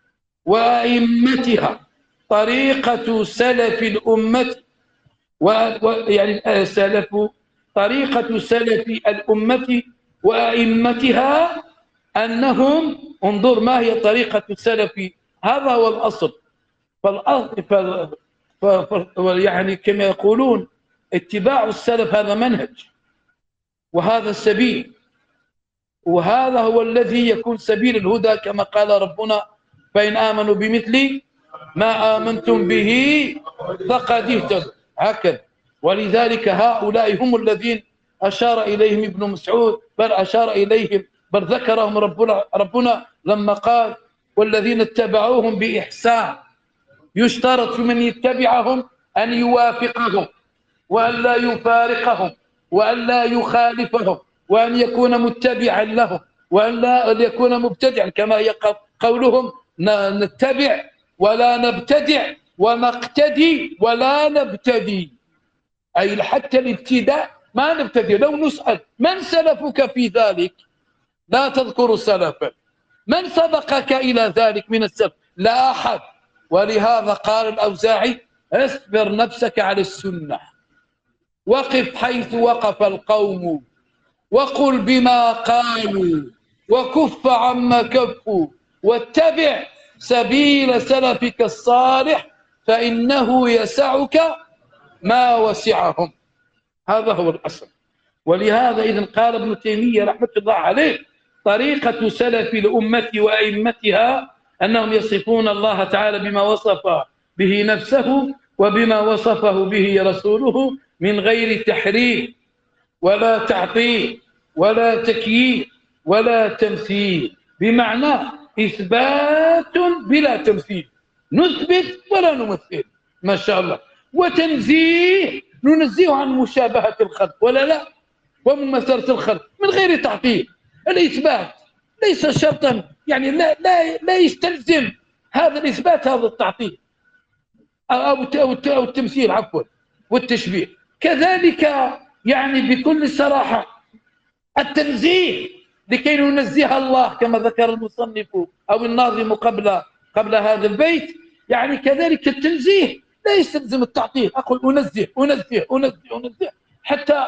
وأئمتها، طريقة سلف الأمة و... يعني سلف طريقة سلف الأمة وأئمتها أنهم، انظر ما هي طريقة السلف، هذا هو الأصل. فالأصل ف... ف... ف... يعني كما يقولون اتباع السلف هذا منهج وهذا السبيل، وهذا هو الذي يكون سبيل الهدى كما قال ربنا: فإن آمنوا بمثل ما آمنتم به فقد اهتدوا. هكذا. ولذلك هؤلاء هم الذين أشار إليهم ابن مسعود، بل أشار إليهم بل ذكرهم ربنا, ربنا لما قال: والذين اتبعوهم بإحسان. يشترط في من يتبعهم أن يوافقهم وأن لا يفارقهم وأن لا يخالفهم وأن يكون متبعا لهم وأن لا يكون مبتدعا، كما قولهم: نتبع ولا نبتدع ونقتدي ولا نبتدي، أي حتى الابتداء ما نبتدي. لو نسأل من سلفك في ذلك لا تذكر سلفا، من سبقك إلى ذلك من السلف؟ لا أحد. ولهذا قال الأوزاعي: اصبر نفسك على السنة، وقف حيث وقف القوم، وقل بما قالوا، وكف عما كفوا، واتبع سبيل سلفك الصالح فإنه يسعك ما وسعهم. هذا هو الأصل. ولهذا إذن قال ابن تيمية رحمة الله عليه: طريقة سلف الأمة وأئمتها أنهم يصفون الله تعالى بما وصف به نفسه وبما وصفه به رسوله من غير تحريف ولا تعطيل ولا تكييف ولا تمثيل، بمعنى إثبات بلا تمثيل، نثبت ولا نمثل، ما شاء الله، وتنزيه ننزيه عن مشابهة الخلق ولا لا ومماثلة الخلق من غير تعطيل. الإثبات ليس شرطا، يعني لا لا لا يستلزم هذا الإثبات هذا التعطيل أو أو التمثيل عفوا والتشبيه. كذلك يعني بكل صراحة التنزيه لكي ننزه الله كما ذكر المصنف أو الناظم قبل قبل هذا البيت، يعني كذلك التنزيه لا يستلزم التعطيل. أقول أنزه أنزه أنزه أنزه حتى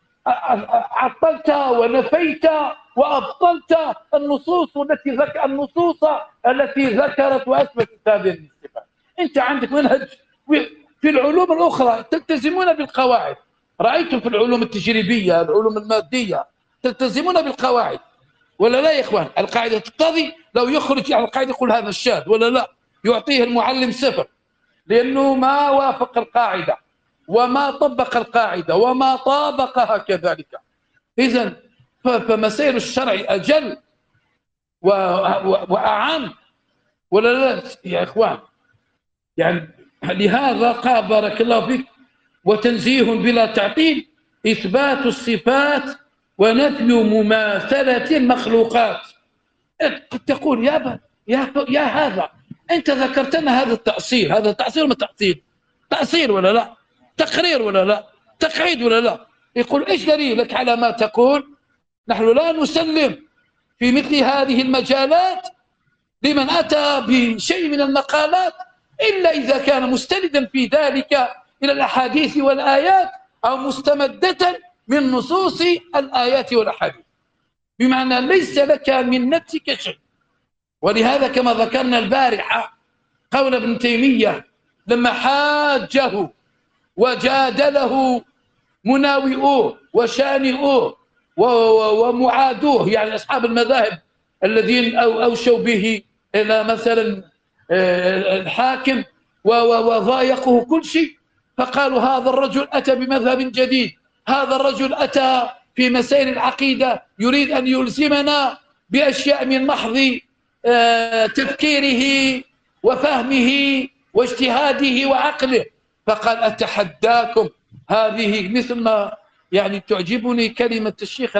عطلت ونفيت وأبطلت النصوص التي ذكر النصوص التي ذكرت وأثبتت هذه الصفات. أنت عندك منهج في العلوم الأخرى تلتزمون بالقواعد، رأيتم في العلوم التجريبية العلوم المادية تلتزمون بالقواعد ولا لا يا إخوان؟ القاعدة تقتضي لو يخرج على القاعدة يقول هذا الشاذ ولا لا، يعطيه المعلم صفر لأنه ما وافق القاعدة وما طبق القاعدة وما طابقها كذلك. إذن فمسائل الشرع أجل وأعم ولا لا يا إخوان؟ يعني لهذا قال بارك الله فيك وتنزيه بلا تعطيل إثبات الصفات ونفي مماثلة المخلوقات. تقول يا يا يا هذا أنت ذكرت لنا هذا التأصيل، هذا تأصيل ما تأصيل؟ تأصيل ولا لا؟ تقرير ولا لا؟ تقعيد ولا لا؟ يقول إيش دليلك على ما تقول؟ نحن لا نسلم في مثل هذه المجالات لمن أتى بشيء من المقالات إلا إذا كان مستندا في ذلك إلى الأحاديث والآيات أو مستمدة من نصوص الآيات والأحاديث، بمعنى ليس لك من نفسك شيء. ولهذا كما ذكرنا البارحة قول ابن تيمية لما حاجه وجادله مناوئوه وشانئوه ومعادوه، يعني أصحاب المذاهب الذين أوشوا به إلى مثلا الحاكم وضايقه كل شيء، فقالوا هذا الرجل أتى بمذهب جديد، هذا الرجل أتى في مسائل العقيدة يريد أن يلزمنا بأشياء من محض تفكيره وفهمه واجتهاده وعقله. فقال أتحداكم، هذه مثل ما يعني تعجبني كلمة الشيخ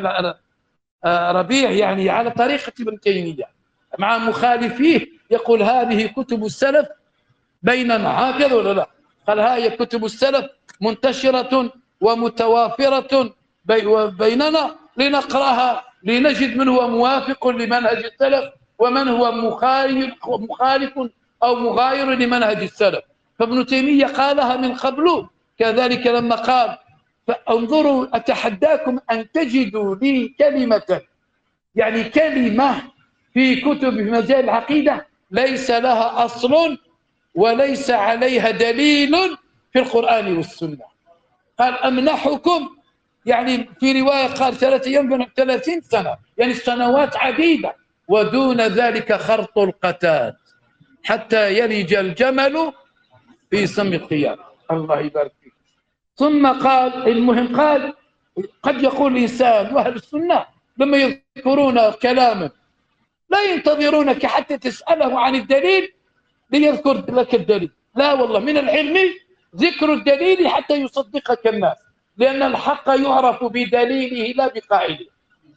ربيع يعني على طريقة ابن تيمية مع مخالفيه، يقول هذه كتب السلف بيننا، هكذا ولا لا؟ قال هاي كتب السلف منتشرة ومتوافرة بيننا لنقرأها لنجد من هو موافق لمنهج السلف ومن هو مخالف أو مغاير لمنهج السلف. فابن تيمية قالها من قبل كذلك لما قال فانظروا أتحداكم أن تجدوا لي كلمة، يعني كلمة في كتب في مجال العقيدة ليس لها أصل وليس عليها دليل في القرآن والسنة. قال أمنحكم، يعني في رواية قال ثلاثة أيام من ثلاثين سنة، يعني سنوات عديدة، ودون ذلك خرط القتاد حتى يلج الجمل في سم الخياط. الله يبارك فيك. ثم قال المهم قال قد يقول الإنسان وأهل السنة لما يذكرون كلاما لا ينتظرونك حتى تسأله عن الدليل ليذكر لك الدليل، لا والله من العلم ذكر الدليل حتى يصدقك الناس، لأن الحق يعرف بدليله لا بقائله،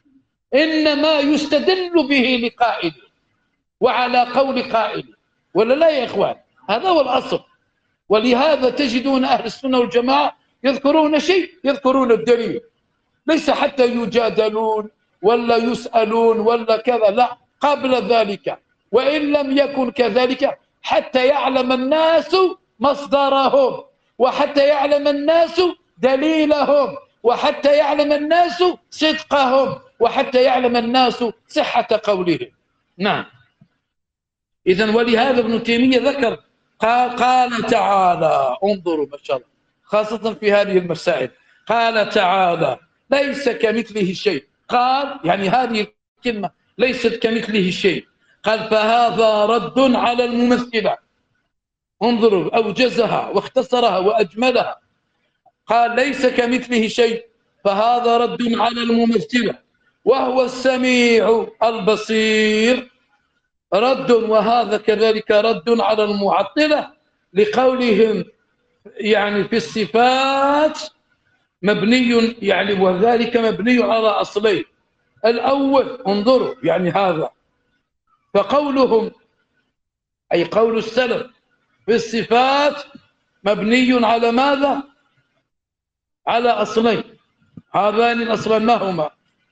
إنما يستدل به لقائله وعلى قول قائله، ولا لا يا إخوان؟ هذا هو الأصل. ولهذا تجدون أهل السنة والجماعة يذكرون شيء يذكرون الدليل، ليس حتى يجادلون ولا يسألون ولا كذا، لا، قبل ذلك. وإن لم يكن كذلك حتى يعلم الناس مصدرهم، وحتى يعلم الناس دليلهم، وحتى يعلم الناس صدقهم، وحتى يعلم الناس صحة قولهم. نعم. إذن ولهذا ابن تيمية ذكر قال, قال تعالى، انظروا ما شاء الله خاصة في هذه المسائل، قال تعالى ليس كمثله شيء. قال يعني هذه الكلمة ليست كمثله شيء، قال فهذا رد على الممثلة. انظروا أوجزها واختصرها وأجملها، قال ليس كمثله شيء فهذا رد على الممثلة وهو السميع البصير، رد وهذا كذلك رد على المعطلة لقولهم يعني في الصفات مبني، يعني وذلك مبني على أصلين. الأول انظروا يعني هذا، فقولهم أي قول السلف في الصفات مبني على ماذا؟ على أصلين، هذان الأصلان ما هما؟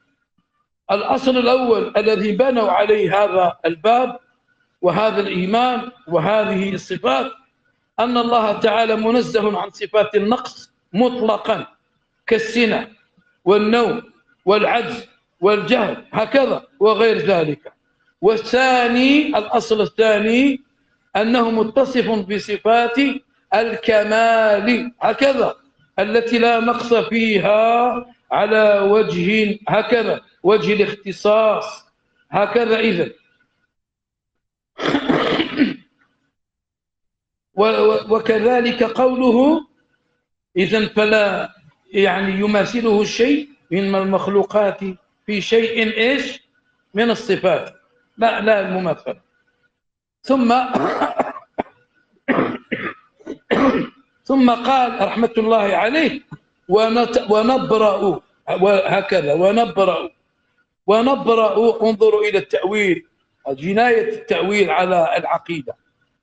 الأصل الأول الذي بنوا عليه هذا الباب وهذا الإيمان وهذه الصفات أن الله تعالى منزه عن صفات النقص مطلقا كالسنة والنوم والعجز والجهل هكذا وغير ذلك. والثاني الأصل الثاني أنه متصف بصفات الكمال هكذا التي لا نقص فيها على وجه هكذا وجه الاختصاص هكذا. إذن وكذلك قوله إذن فلا يعني يماثله الشيء من المخلوقات في شيء إيش من الصفات، لا لا المماثلة. ثم ثم قال رحمة الله عليه ونبرأ، وهكذا ونبرأ ونبرأ. انظروا إلى التأويل، جناية التأويل على العقيدة،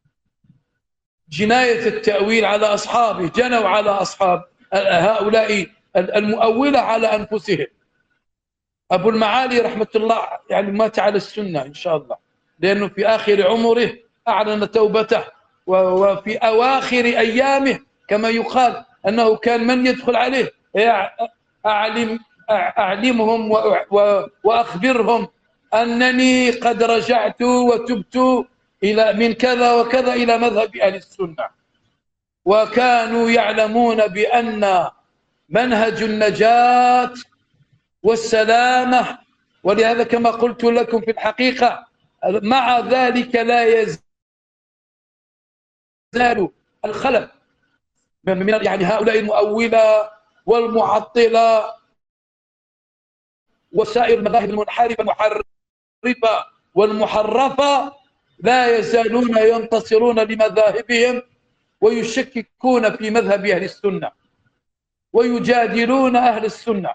جناية التأويل على أصحابه، جنوا على أصحاب هؤلاء المؤولة على أنفسهم. أبو المعالي رحمة الله يعني مات على السنة إن شاء الله، لأنه في آخر عمره أعلن توبته، وفي أواخر أيامه كما يقال أنه كان من يدخل عليه أعلم أعلمهم وأخبرهم أنني قد رجعت وتبت إلى من كذا وكذا إلى مذهب أهل السنة. وكانوا يعلمون بأن منهج النجاة والسلامة، ولهذا كما قلت لكم في الحقيقة مع ذلك لا يزال الخلف من يعني هؤلاء المؤولة والمعطلة وسائر المذاهب المنحرفة المحرفة والمحرفة لا يزالون ينتصرون لمذاهبهم ويشككون في مذهب أهل السنة ويجادلون أهل السنة،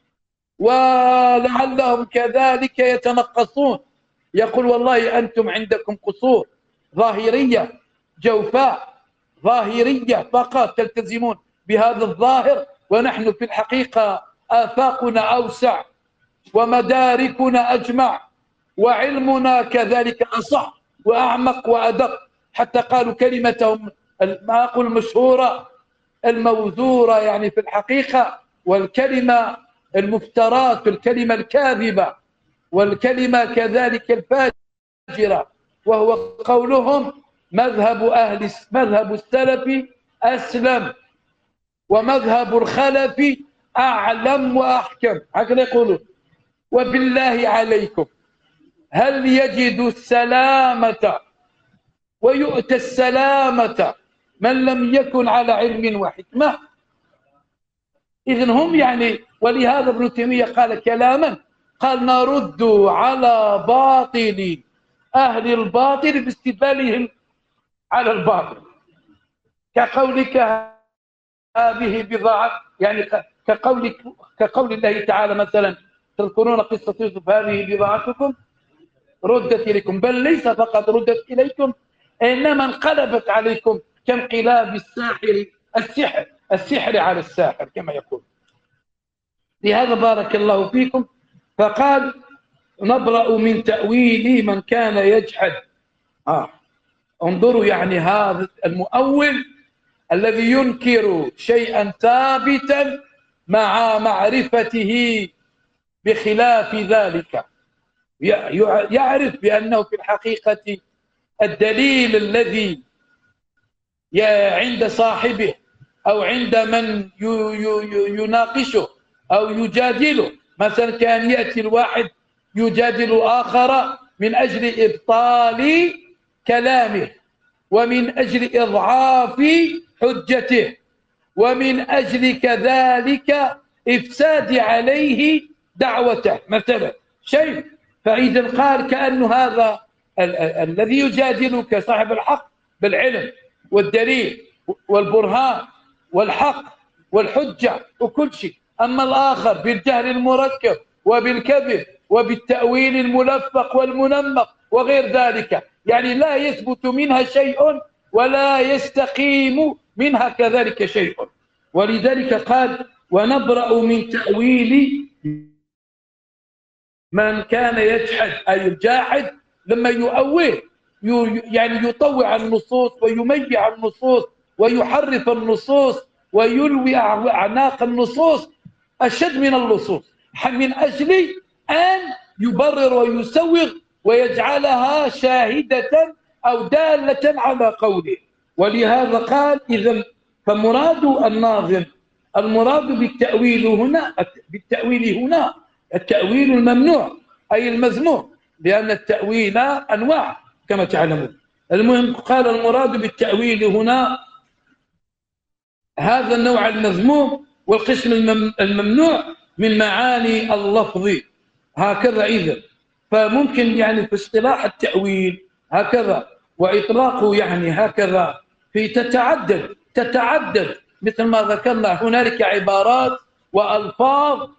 ولعلهم كذلك يتنقصون. يقول والله أنتم عندكم قصور ظاهرية جوفاء، ظاهرية فقط تلتزمون بهذا الظاهر، ونحن في الحقيقة آفاقنا أوسع ومداركنا أجمع وعلمنا كذلك أصح وأعمق وأدق. حتى قالوا كلمتهم ما أقول المشهورة الموذورة يعني في الحقيقة، والكلمة المفترات والكلمة الكاذبة والكلمة كذلك الفاجرة، وهو قولهم مذهب أهل مذهب السلف أسلم ومذهب الخلف أعلم وأحكم، هكذا يقولون. وبالله عليكم هل يجد السلامة ويؤتى السلامة من لم يكن على علم وحكمة؟ إذن هم يعني، ولهذا ابن تيمية قال كلاما، قال نرد على باطل أهل الباطل باستدلالهم على الباطل، كقولك هذه بضاعة، يعني كقولك كقول الله تعالى مثلا تذكرون قصة يوسف هذه بضاعتكم ردت إليكم، بل ليس فقط ردت إليكم إنما انقلبت عليكم كانقلاب الساحر السحر السحر على الساحر كما يقول. لهذا بارك الله فيكم فقال نبرأ من تأويل من كان يجحد. آه. انظروا يعني هذا المؤول الذي ينكر شيئا ثابتا مع معرفته بخلاف ذلك، يعرف بأنه في الحقيقة الدليل الذي عند صاحبه أو عند من يناقشه أو يجادله، مثلا كان يأتي الواحد يجادل الآخر من أجل إبطال كلامه ومن أجل إضعاف حجته ومن أجل كذلك إفساد عليه دعوته مثلا شيء. فإذا قال كأن هذا ال ال الذي يجادلك صاحب الحق بالعلم والدليل والبرهان والحق والحجة وكل شيء، أما الآخر بالجهل المركب وبالكذب وبالتأويل الملفق والمنمق وغير ذلك، يعني لا يثبت منها شيء ولا يستقيم منها كذلك شيء. ولذلك قال ونبرأ من تأويل من كان يجحد، أي الجاحد لما يؤول يعني يطوع النصوص ويميع النصوص ويحرف النصوص ويلوي أعناق النصوص أشد من اللصوص من أجل أن يبرر ويسوغ ويجعلها شاهدة أو دالة على قوله. ولهذا قال إذا فمراد الناظم المراد بالتأويل هنا بالتأويل هنا التأويل الممنوع أي المذموم، لأن التأويل أنواع كما تعلمون. المهم قال المراد بالتأويل هنا هذا النوع المذموم والقسم الممنوع من معاني اللفظ هكذا. إذا فممكن يعني في اصطلاح التأويل هكذا وإطلاقه يعني هكذا في تتعدد تتعدد مثل ما ذكرنا. هنالك عبارات وألفاظ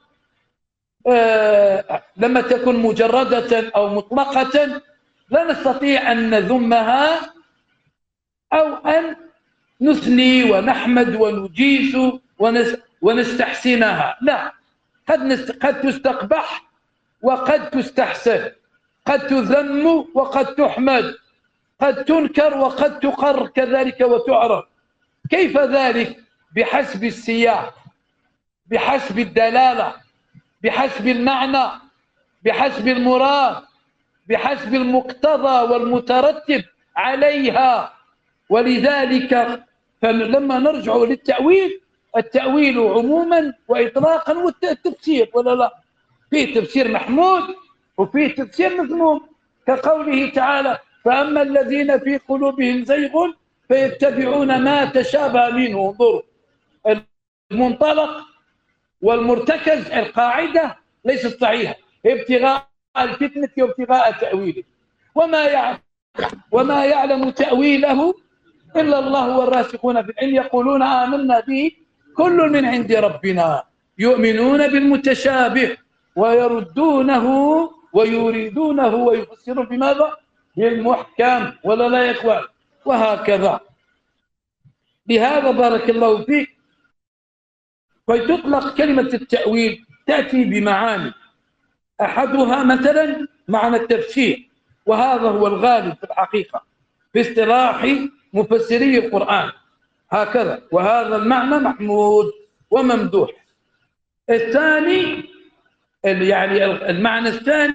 آه لما تكون مجردة أو مطلقة لا نستطيع أن نذمها أو أن نثني ونحمد ونجيس ونستحسنها، لا، قد قد تستقبح وقد تستحسن، قد تذم وقد تحمد، قد تنكر وقد تقر كذلك وتعرف. كيف ذلك؟ بحسب السياق، بحسب الدلالة، بحسب المعنى، بحسب المراد، بحسب المقتضى والمترتب عليها. ولذلك فلما نرجع للتأويل، التأويل عموما وإطلاقا والتفسير، ولا لا؟ فيه تفسير محمود وفيه تفسير مذموم، كقوله تعالى: فأما الذين في قلوبهم زيغ فيتبعون ما تشابه منه. انظروا، المنطلق والمرتكز القاعدة ليست صحيحة، ابتغاء الفتنة وابتغاء تأويله. وما يعلم وما يعلم تأويله إلا الله والراسخون في العلم يقولون آمنا به كل من عند ربنا يؤمنون بالمتشابه ويردونه ويريدونه ويفسرون بماذا؟ بالمحكم، ولا لا يا إخوان؟ وهكذا. بهذا بارك الله فيك، فتطلق كلمة التأويل تأتي بمعاني، أحدها مثلا معنى التفسير، وهذا هو الغالب في الحقيقة في اصطلاح مفسري القرآن هكذا، وهذا المعنى محمود وممدوح. الثاني يعني المعنى الثاني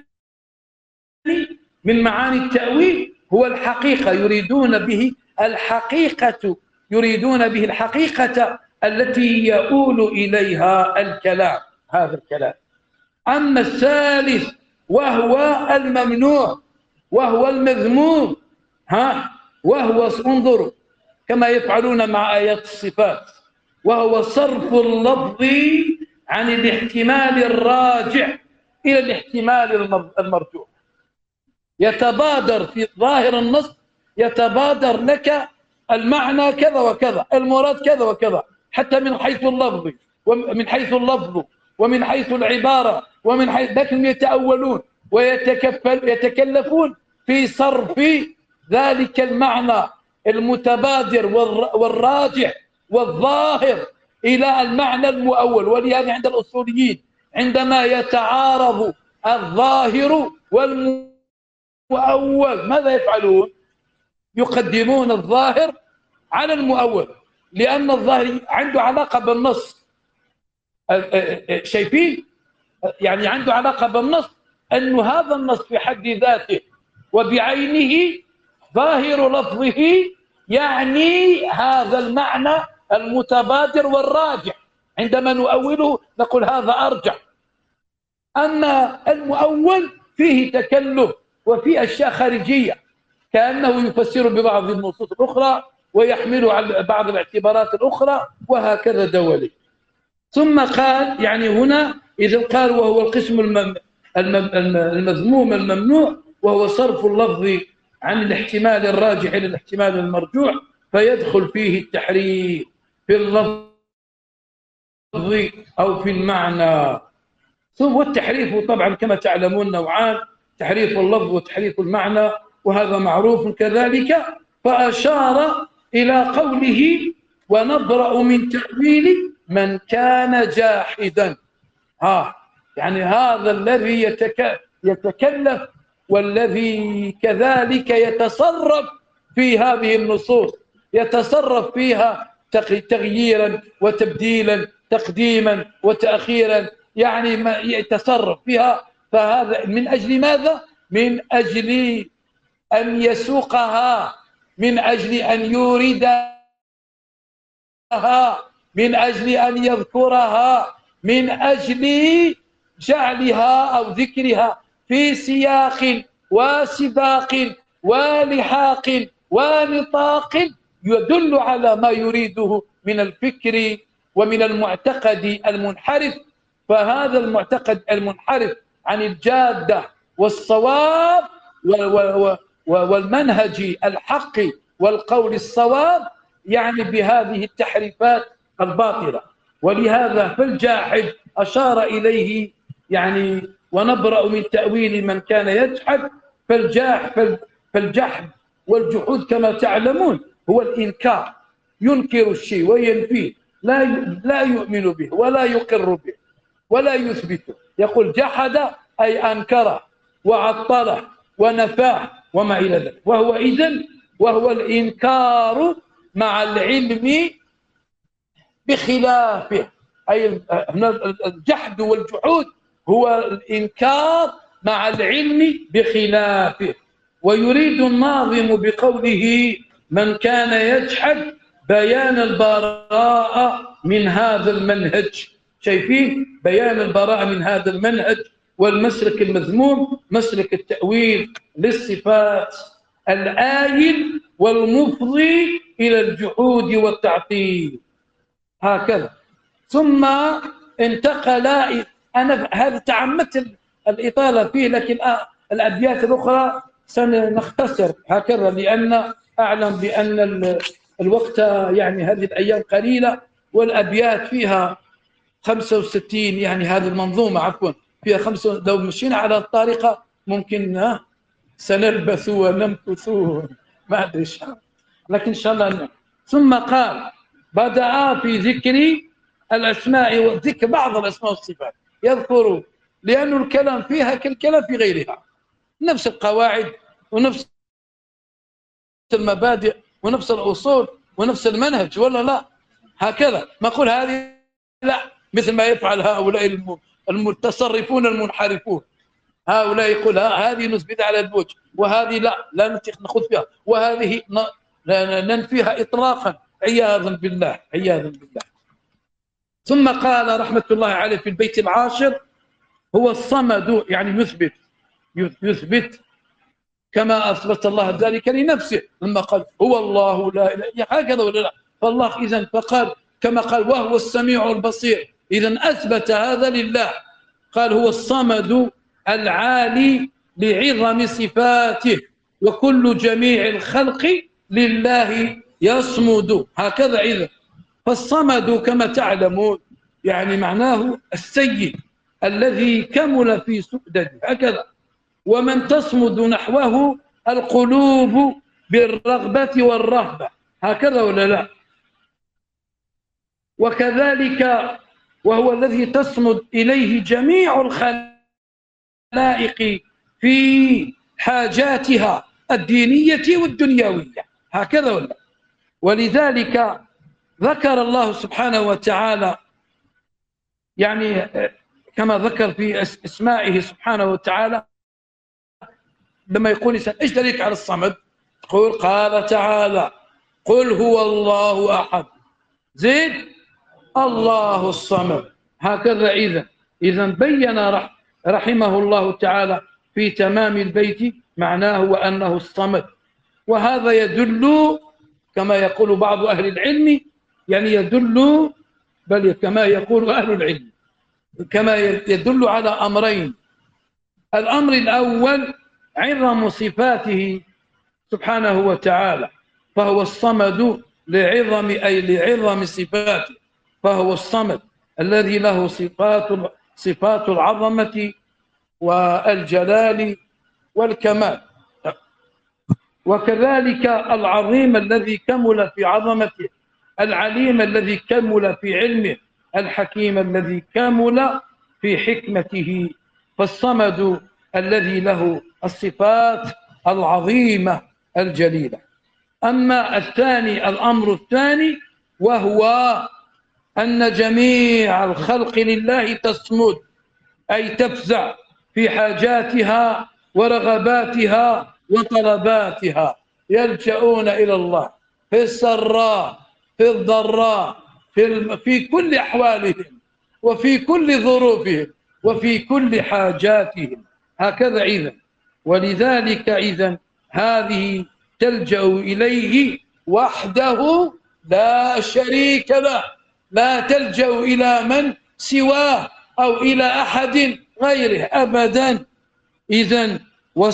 من معاني التأويل هو الحقيقة، يريدون به الحقيقة يريدون به الحقيقة التي يؤول إليها الكلام، هذا الكلام. أما الثالث وهو الممنوع وهو المذموم، ها وهو انظروا كما يفعلون مع آيات الصفات، وهو صرف اللفظ عن الاحتمال الراجع إلى الاحتمال المرجوح. يتبادر في ظاهر النص، يتبادر لك المعنى كذا وكذا، المراد كذا وكذا، حتى من حيث اللفظ ومن حيث اللفظ ومن حيث العبارة ومن حيث، لكن يتأولون ويتكفل يتكلفون في صرف ذلك المعنى المتبادر والراجح والظاهر إلى المعنى المؤول. ولهذا عند الأصوليين عندما يتعارض الظاهر والمؤول ماذا يفعلون؟ يقدمون الظاهر على المؤول، لأن الظاهر عنده علاقة بالنص. شايفين؟ يعني عنده علاقة بالنص، أن هذا النص في حد ذاته وبعينه ظاهر لفظه يعني هذا المعنى المتبادر والراجح، عندما نؤوله نقول هذا أرجح. أما المؤول فيه تكلف وفيه أشياء خارجية، كأنه يفسر ببعض النصوص الأخرى ويحمل على بعض الاعتبارات الأخرى، وهكذا دولي. ثم قال يعني هنا إذا قال وهو القسم المذموم الممنوع، وهو صرف اللفظ عن الاحتمال الراجح إلى الاحتمال المرجوح، فيدخل فيه التحريف في اللفظ أو في المعنى. ثم والتحريف طبعا كما تعلمون نوعان، تحريف اللفظ وتحريف المعنى، وهذا معروف كذلك. فأشار إلى قوله ونبرأ من تأويل من كان جاحدا. ها يعني هذا الذي يتك... يتكلف والذي كذلك يتصرف في هذه النصوص، يتصرف فيها تغييرا وتبديلا، تقديما وتأخيرا، يعني ما يتصرف فيها. فهذا من أجل ماذا؟ من أجل أن يسوقها، من أجل أن يوردها، من أجل أن يذكرها، من أجل جعلها أو ذكرها في سياق وسباق ولحاق ونطاق يدل على ما يريده من الفكر ومن المعتقد المنحرف. فهذا المعتقد المنحرف عن الجادة والصواب والمنهج الحق والقول الصواب يعني بهذه التحريفات الباطلة. ولهذا فالجاحد أشار إليه يعني ونبرأ من تأويل من كان يجحد. فالجاح فالجحد والجحود كما تعلمون هو الإنكار، ينكر الشيء وينفيه، لا لا يؤمن به ولا يقر به ولا يثبته. يقول جحد أي أنكره وعطله ونفاه وما إلى ذلك. وهو إذن وهو الإنكار مع العلم بخلافه، أي الجحد والجحود هو الإنكار مع العلم بخلافه. ويريد الناظم بقوله من كان يجحد بيان البراءة من هذا المنهج. شايفين بيان البراءة من هذا المنهج والمسلك المذموم، مسلك التأويل للصفات الآيل والمفضي إلى الجحود والتعطيل. هكذا. ثم انتقل، أنا هذا تعمدت الإطالة فيه، لكن الأبيات الأخرى سنختصر هكذا، لأن أعلم بأن الوقت يعني هذه الأيام قليلة، والأبيات فيها خمسة وستين، يعني هذه المنظومة عفوا فيها خمسة. لو مشينا على الطريقة ممكن سنلبث ونمكث ما أدري، لكن إن شاء الله. ثم قال بدأ في ذكر الأسماء وذكر بعض الأسماء والصفات، يذكر لأن الكلام فيها كالكلام في غيرها، نفس القواعد ونفس المبادئ ونفس الأصول ونفس المنهج، ولا لا؟ هكذا ما أقول هذه لا، مثل ما يفعل هؤلاء المتصرفون المنحرفون. هؤلاء يقول هذه نثبت على الوجه، وهذه لا لا نأخذ فيها، وهذه ننفيها إطلاقا، عياذا بالله عياذا بالله. ثم قال رحمة الله عليه في البيت العاشر هو الصمد، يعني يثبت يثبت كما أثبت الله ذلك لنفسه لما قال هو الله لا إله إلا هو، هكذا ولا لا؟ فالله إذن فقال كما قال وهو السميع البصير، إذن أثبت هذا لله. قال هو الصمد العالي لعظم صفاته، وكل جميع الخلق لله يصمد، هكذا. إذن فالصمد كما تعلمون يعني معناه السيد الذي كمل في سؤدده، هكذا. ومن تصمد نحوه القلوب بالرغبة والرهبة، هكذا ولا لا؟ وكذلك وهو الذي تصمد إليه جميع الخلائق في حاجاتها الدينية والدنيوية، هكذا ولا؟ ولذلك ذكر الله سبحانه وتعالى يعني كما ذكر في اسمائه سبحانه وتعالى، لما يقول إنسان ايش دليلك على الصمد؟ قل قال تعالى قل هو الله أحد زيد الله الصمد، هكذا. إذا إذا بين رحمه الله تعالى في تمام البيت معناه وأنه الصمد. وهذا يدل كما يقول بعض أهل العلم، يعني يدل بل كما يقول أهل العلم كما يدل على أمرين. الأمر الأول عظم صفاته سبحانه وتعالى، فهو الصمد لعظم أي لعظم صفاته، فهو الصمد الذي له صفات صفات العظمة والجلال والكمال. وكذلك العظيم الذي كمل في عظمته، العليم الذي كمل في علمه، الحكيم الذي كمل في حكمته. فالصمد الذي له الصفات العظيمة الجليلة. أما الثاني الأمر الثاني وهو أن جميع الخلق لله تصمد، أي تفزع في حاجاتها ورغباتها وطلباتها، يلجؤون إلى الله في السراء في الضراء في, في كل أحوالهم وفي كل ظروفهم وفي كل حاجاتهم، هكذا. إذن ولذلك إذن هذه تلجأ إليه وحده لا شريك له، لا تلجأ إلى من سواه أو إلى أحد غيره أبدا. إذن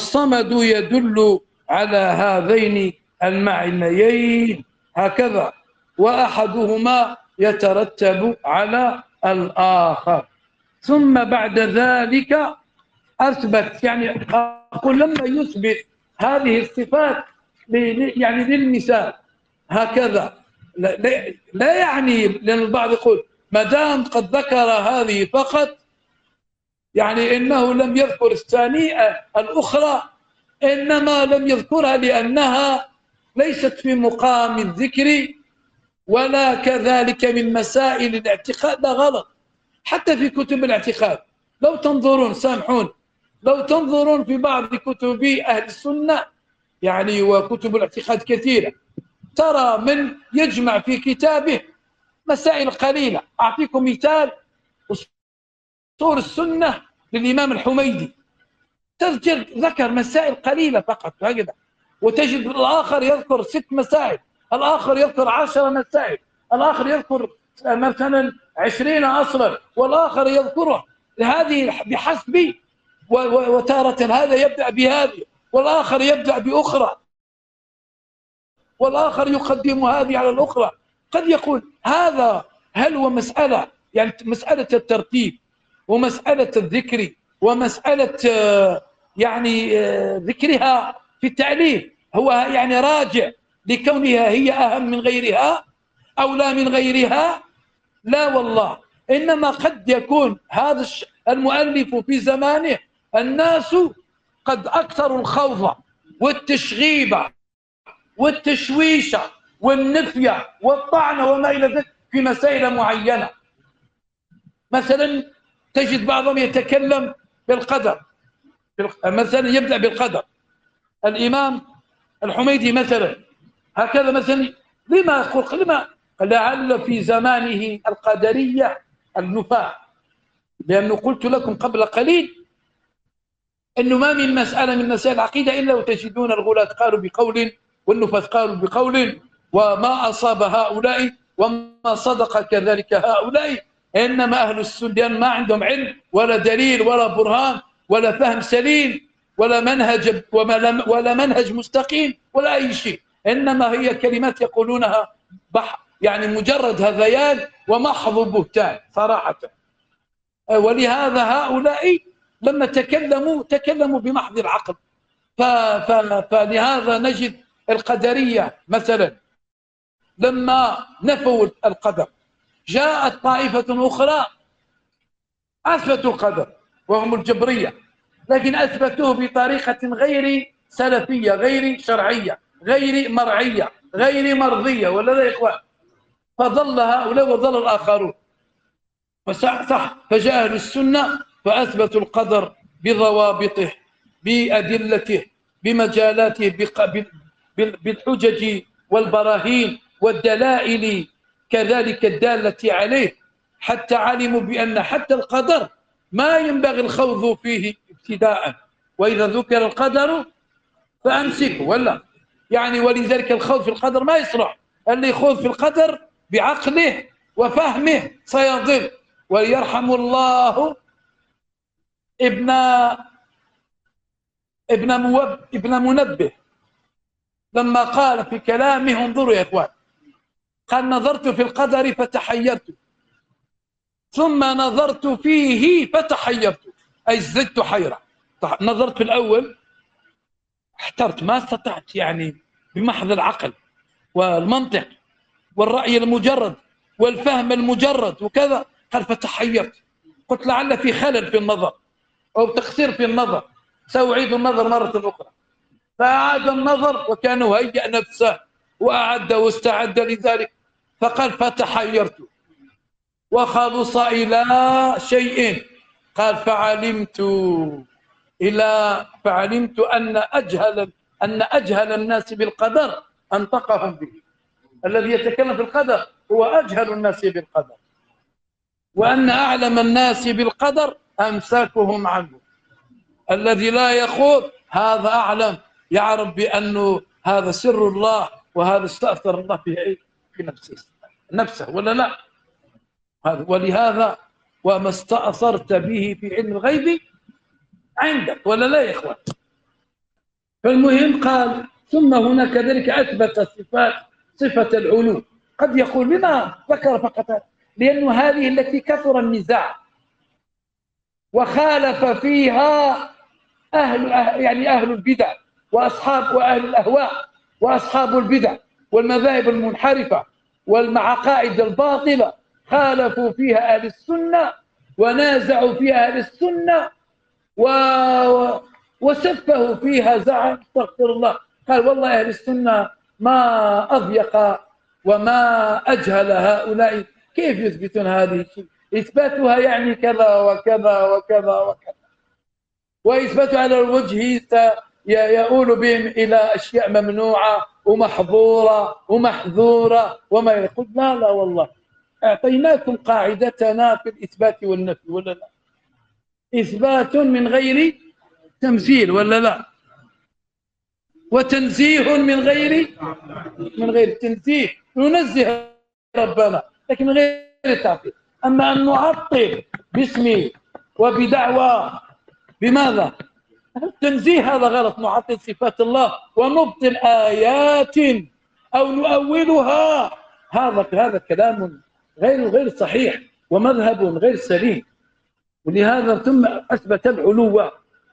والصمد يدل على هذين المعنيين، هكذا. وأحدهما يترتب على الآخر. ثم بعد ذلك أثبت، يعني أقول لما يثبت هذه الصفات يعني للمثال هكذا، لا, لا يعني، لأن البعض يقول ما دام قد ذكر هذه فقط يعني إنه لم يذكر الثانية الأخرى، إنما لم يذكرها لأنها ليست في مقام الذكر ولا كذلك من مسائل الاعتقاد. لا، غلط. حتى في كتب الاعتقاد لو تنظرون، سامحون، لو تنظرون في بعض كتب أهل السنة يعني وكتب الاعتقاد كثيرة، ترى من يجمع في كتابه مسائل قليلة. أعطيكم مثال: أصول السنة للإمام الحميدي، تذكر ذكر مسائل قليلة فقط هكذا، وتجد الآخر يذكر ست مسائل، الآخر يذكر عشر مسائل، الآخر يذكر مثلا عشرين أصلا، والآخر يذكره هذه بحسب، وتارة هذا يبدأ بهذه والآخر يبدأ بأخرى، والآخر يقدم هذه على الأخرى. قد يقول هذا هل هو مسألة يعني مسألة الترتيب ومسألة الذكر ومسألة يعني ذكرها في التعليل هو يعني راجع لكونها هي أهم من غيرها أو لا من غيرها؟ لا والله، إنما قد يكون هذا المؤلف في زمانه الناس قد أكثروا الخوض والتشغيب والتشويش والنفي والطعن وما إلى ذلك في مسائل معينة. مثلا تجد بعضهم يتكلم بالقدر، مثلا يبدأ بالقدر الإمام الحميدي مثلا هكذا، مثلا لما يقول لما لعل في زمانه القدرية النفاة، لأنه قلت لكم قبل قليل أنه ما من مسألة من مسائل العقيدة إلا وتجدون الغلاة قالوا بقول والنفاة قالوا بقول، وما أصاب هؤلاء وما صدق كذلك هؤلاء، إنما أهل السنة ما عندهم علم ولا دليل ولا برهان ولا فهم سليم ولا منهج ولا منهج مستقيم ولا أي شيء، إنما هي كلمات يقولونها بح يعني مجرد هذيان ومحض بهتان صراحة. ولهذا هؤلاء لما تكلموا تكلموا بمحض العقل. فلهذا نجد القدرية مثلا لما نفوا القدر جاءت طائفة أخرى أثبتوا القدر وهم الجبرية، لكن أثبتوه بطريقة غير سلفية غير شرعية غير مرعية غير مرضية، ولا لا يا إخوان؟ فضل هؤلاء وضل الآخرون. فصح صح فجاء أهل السنة فأثبتوا القدر بضوابطه بأدلته بمجالاته بالحجج والبراهين والدلائل كذلك الدالة عليه، حتى علموا بأن حتى القدر ما ينبغي الخوض فيه ابتداء، وإذا ذكر القدر فأمسكوا ولا يعني. ولذلك الخوض في القدر ما يصلح، اللي يخوض في القدر بعقله وفهمه سيضل. ويرحم الله ابن ابن موب ابن منبه لما قال في كلامه، انظروا يا اخوان، قال نظرت في القدر فتحيرت ثم نظرت فيه فتحيرت، أي زدت حيرة. نظرت في الأول احترت، ما استطعت يعني بمحض العقل والمنطق والرأي المجرد والفهم المجرد وكذا، قال فتحيرت، قلت لعل في خلل في النظر أو تقصير في النظر، سأعيد النظر مرة أخرى. فأعاد النظر وكان هيأ نفسه وأعد واستعد لذلك، فقال فتحيرت وخلص إلى شيء، قال فعلمت إلى فعلمت أن أجهل أن أجهل الناس بالقدر أنطقهم به. الذي يتكلم في القدر هو أجهل الناس بالقدر، وأن أعلم الناس بالقدر أمساكهم عنه. الذي لا يخوض هذا أعلم، يعرف بأنه هذا سر الله وهذا استأثر الله في في نفسه نفسه ولا لا. ولهذا وما استأثرت به في علم الغيب عندك ولا لا يا إخوان. فالمهم قال ثم هنا كذلك أثبت صفات صفة العلو، قد يقول لما ذكر فقط؟ لأن هذه التي كثر النزاع وخالف فيها أهل يعني أهل البدع وأصحاب وأهل الأهواء وأصحاب البدع والمذاهب المنحرفة والعقائد الباطلة، خالفوا فيها أهل السنة ونازعوا فيها أهل السنة و... وسفهوا فيها زعم، استغفر الله، قال والله أهل السنة ما أضيق وما أجهل هؤلاء، كيف يثبتون هذه الشيء؟ إثباتها يعني كذا وكذا وكذا وكذا، وإثباتها على الوجه يؤول بهم إلى أشياء ممنوعة ومحظورة ومحذورة وما يقول لا لا والله أعطيناكم قاعدتنا في الإثبات والنفي ولا لا؟ إثبات من غير تمثيل ولا لا؟ وتنزيه من غير من غير تنزيه، ننزه ربنا لكن من غير تعطيل. أما أن نعطل باسمه وبدعوى بماذا؟ التنزيه هذا غلط، نعطل صفات الله ونبطل آيات أو نؤولها، هذا هذا كلام غير غير صحيح ومذهب غير سليم. ولهذا ثم أثبت العلو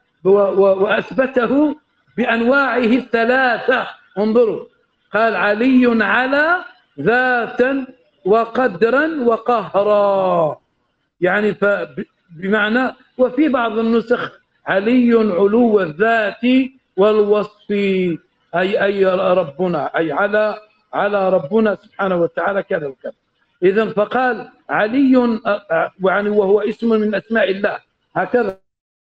وأثبته بأنواعه الثلاثة. انظروا، قال علي على ذاتا وقدرا وقهرا، يعني بمعنى، وفي بعض النسخ علي علو الذات والوصف، أي أي ربنا، أي على على ربنا سبحانه وتعالى كذا وكذا. إذن فقال علي يعني وهو اسم من أسماء الله، هكذا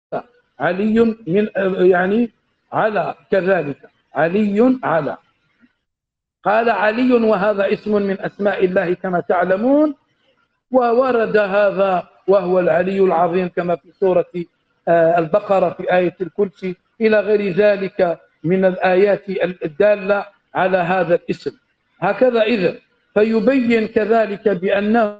علي من يعني على، كذلك علي على. قال علي وهذا اسم من أسماء الله كما تعلمون، وورد هذا وهو العلي العظيم كما في سورة البقرة في آية الكرسي إلى غير ذلك من الآيات الدالة على هذا الاسم. هكذا إذن فيبين كذلك بأنه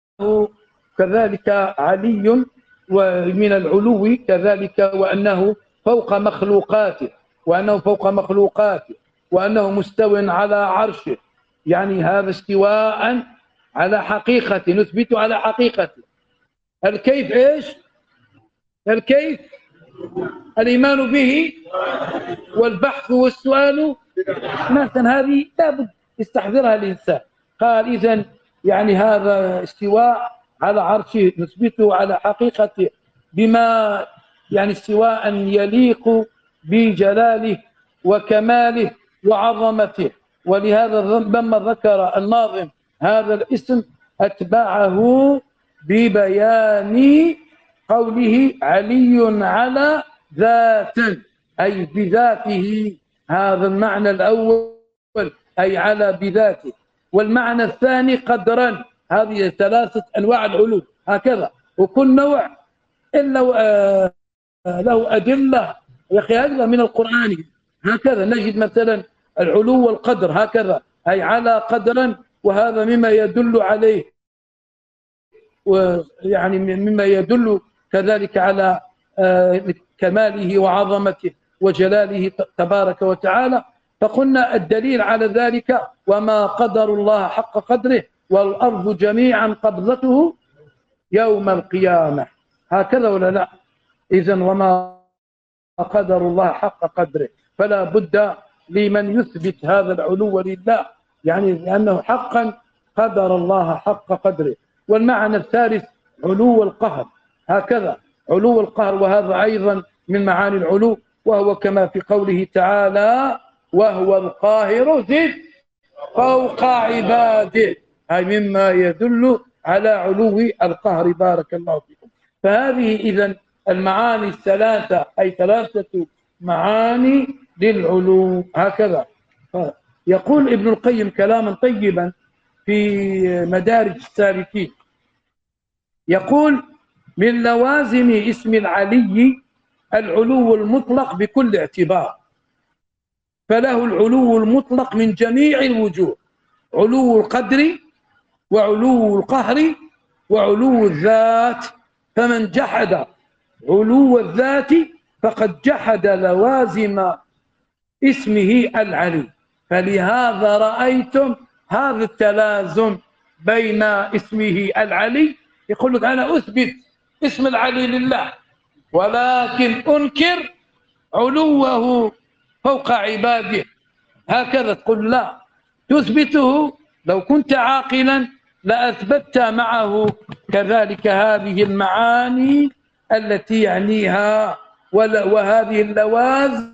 كذلك علي ومن العلو كذلك، وأنه فوق مخلوقاته، وأنه فوق مخلوقاته وأنه مستو على عرشه، يعني هذا استواء على حقيقة، نثبت على حقيقة. الكيف إيش؟ الكيف الإيمان به والبحث والسؤال مثلا، هذه لابد يستحضرها الإنسان. قال إذن يعني هذا استواء على عرشه نثبته على حقيقته بما يعني استواء يليق بجلاله وكماله وعظمته. ولهذا لما ذكر الناظم هذا الاسم أتبعه ببيان قوله علي على ذات، أي بذاته، هذا المعنى الأول أي على بذاته. والمعنى الثاني قدرا، هذه ثلاثة أنواع العلو هكذا، وكل نوع إلا له أدلة يا أخي أدلة من القرآن. هكذا نجد مثلا العلو والقدر هكذا، أي على قدرا، وهذا مما يدل عليه ويعني مما يدل كذلك على كماله وعظمته وجلاله تبارك وتعالى. فقلنا الدليل على ذلك وما قدر الله حق قدره والأرض جميعا قبضته يوم القيامة، هكذا ولا لا؟ إذن وما قدر الله حق قدره، فلا بد لمن يثبت هذا العلو لله، يعني لأنه حقا قدر الله حق قدره. والمعنى الثالث علو القهر، هكذا علو القهر، وهذا أيضا من معاني العلو، وهو كما في قوله تعالى وهو القاهر زد فوق عباده، أي مما يدل على علو القهر. بارك الله فيكم. فهذه إذن المعاني الثلاثة، أي ثلاثة معاني للعلو هكذا. يقول ابن القيم كلاما طيبا في مدارج السالكين، يقول من لوازم اسم العلي العلو المطلق بكل اعتبار، فله العلو المطلق من جميع الوجوه، علو القدر وعلو القهر وعلو الذات. فمن جحد علو الذات فقد جحد لوازم اسمه العلي. فلهذا رأيتم هذا التلازم بين اسمه العلي، يقول لك أنا أثبت اسم العلي لله ولكن أنكر علوه فوق عباده، هكذا تقول لا، تثبته. لو كنت عاقلا لأثبتت معه كذلك هذه المعاني التي يعنيها وهذه اللوازم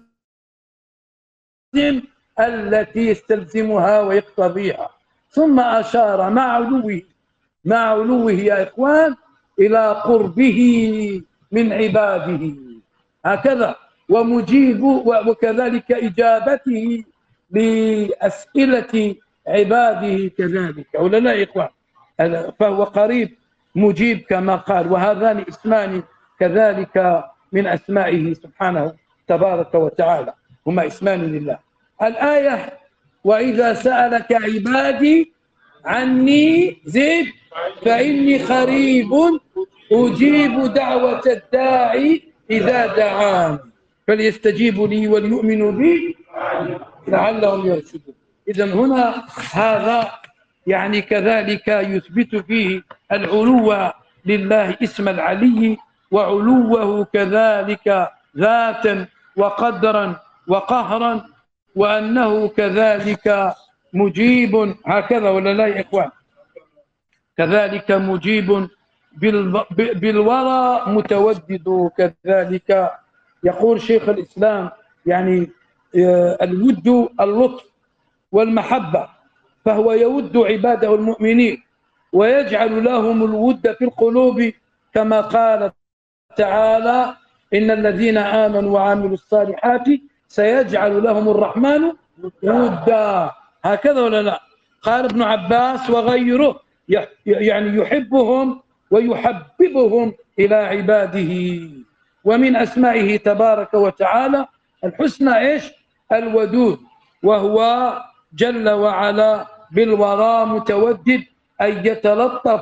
التي يستلزمها ويقتضيها. ثم أشار مع علوه مع علوه يا إخوان إلى قربه من عباده، هكذا، ومجيب وكذلك إجابته لأسئلة عباده كذلك، ولا لا يا إخوان؟ فهو قريب مجيب كما قال، وهذان اسمان كذلك من أسمائه سبحانه تبارك وتعالى، هما اسمان لله. الآية وإذا سألك عبادي عني زد فإني قريب أجيب دعوة الداعي إذا دعاني فليستجيبوا لي وليؤمنوا بي لعلهم يرشدون. إذن هنا هذا يعني كذلك يثبت فيه العلو لله اسم العلي، وعلوه كذلك ذاتا وقدرا وقهرا، وأنه كذلك مجيب، هكذا ولا لا يا إخوان؟ كذلك مجيب بالورى متودد. كذلك يقول شيخ الإسلام يعني الود اللطف والمحبة، فهو يود عباده المؤمنين ويجعل لهم الود في القلوب، كما قال تعالى إن الذين آمنوا وعملوا الصالحات سيجعل لهم الرحمن ودا، هكذا ولا لا؟ قال ابن عباس وغيره يعني يحبهم ويحببهم إلى عباده. ومن أسمائه تبارك وتعالى الحسنى إيش؟ الودود، وهو جل وعلا بالورى متودد، أي يتلطف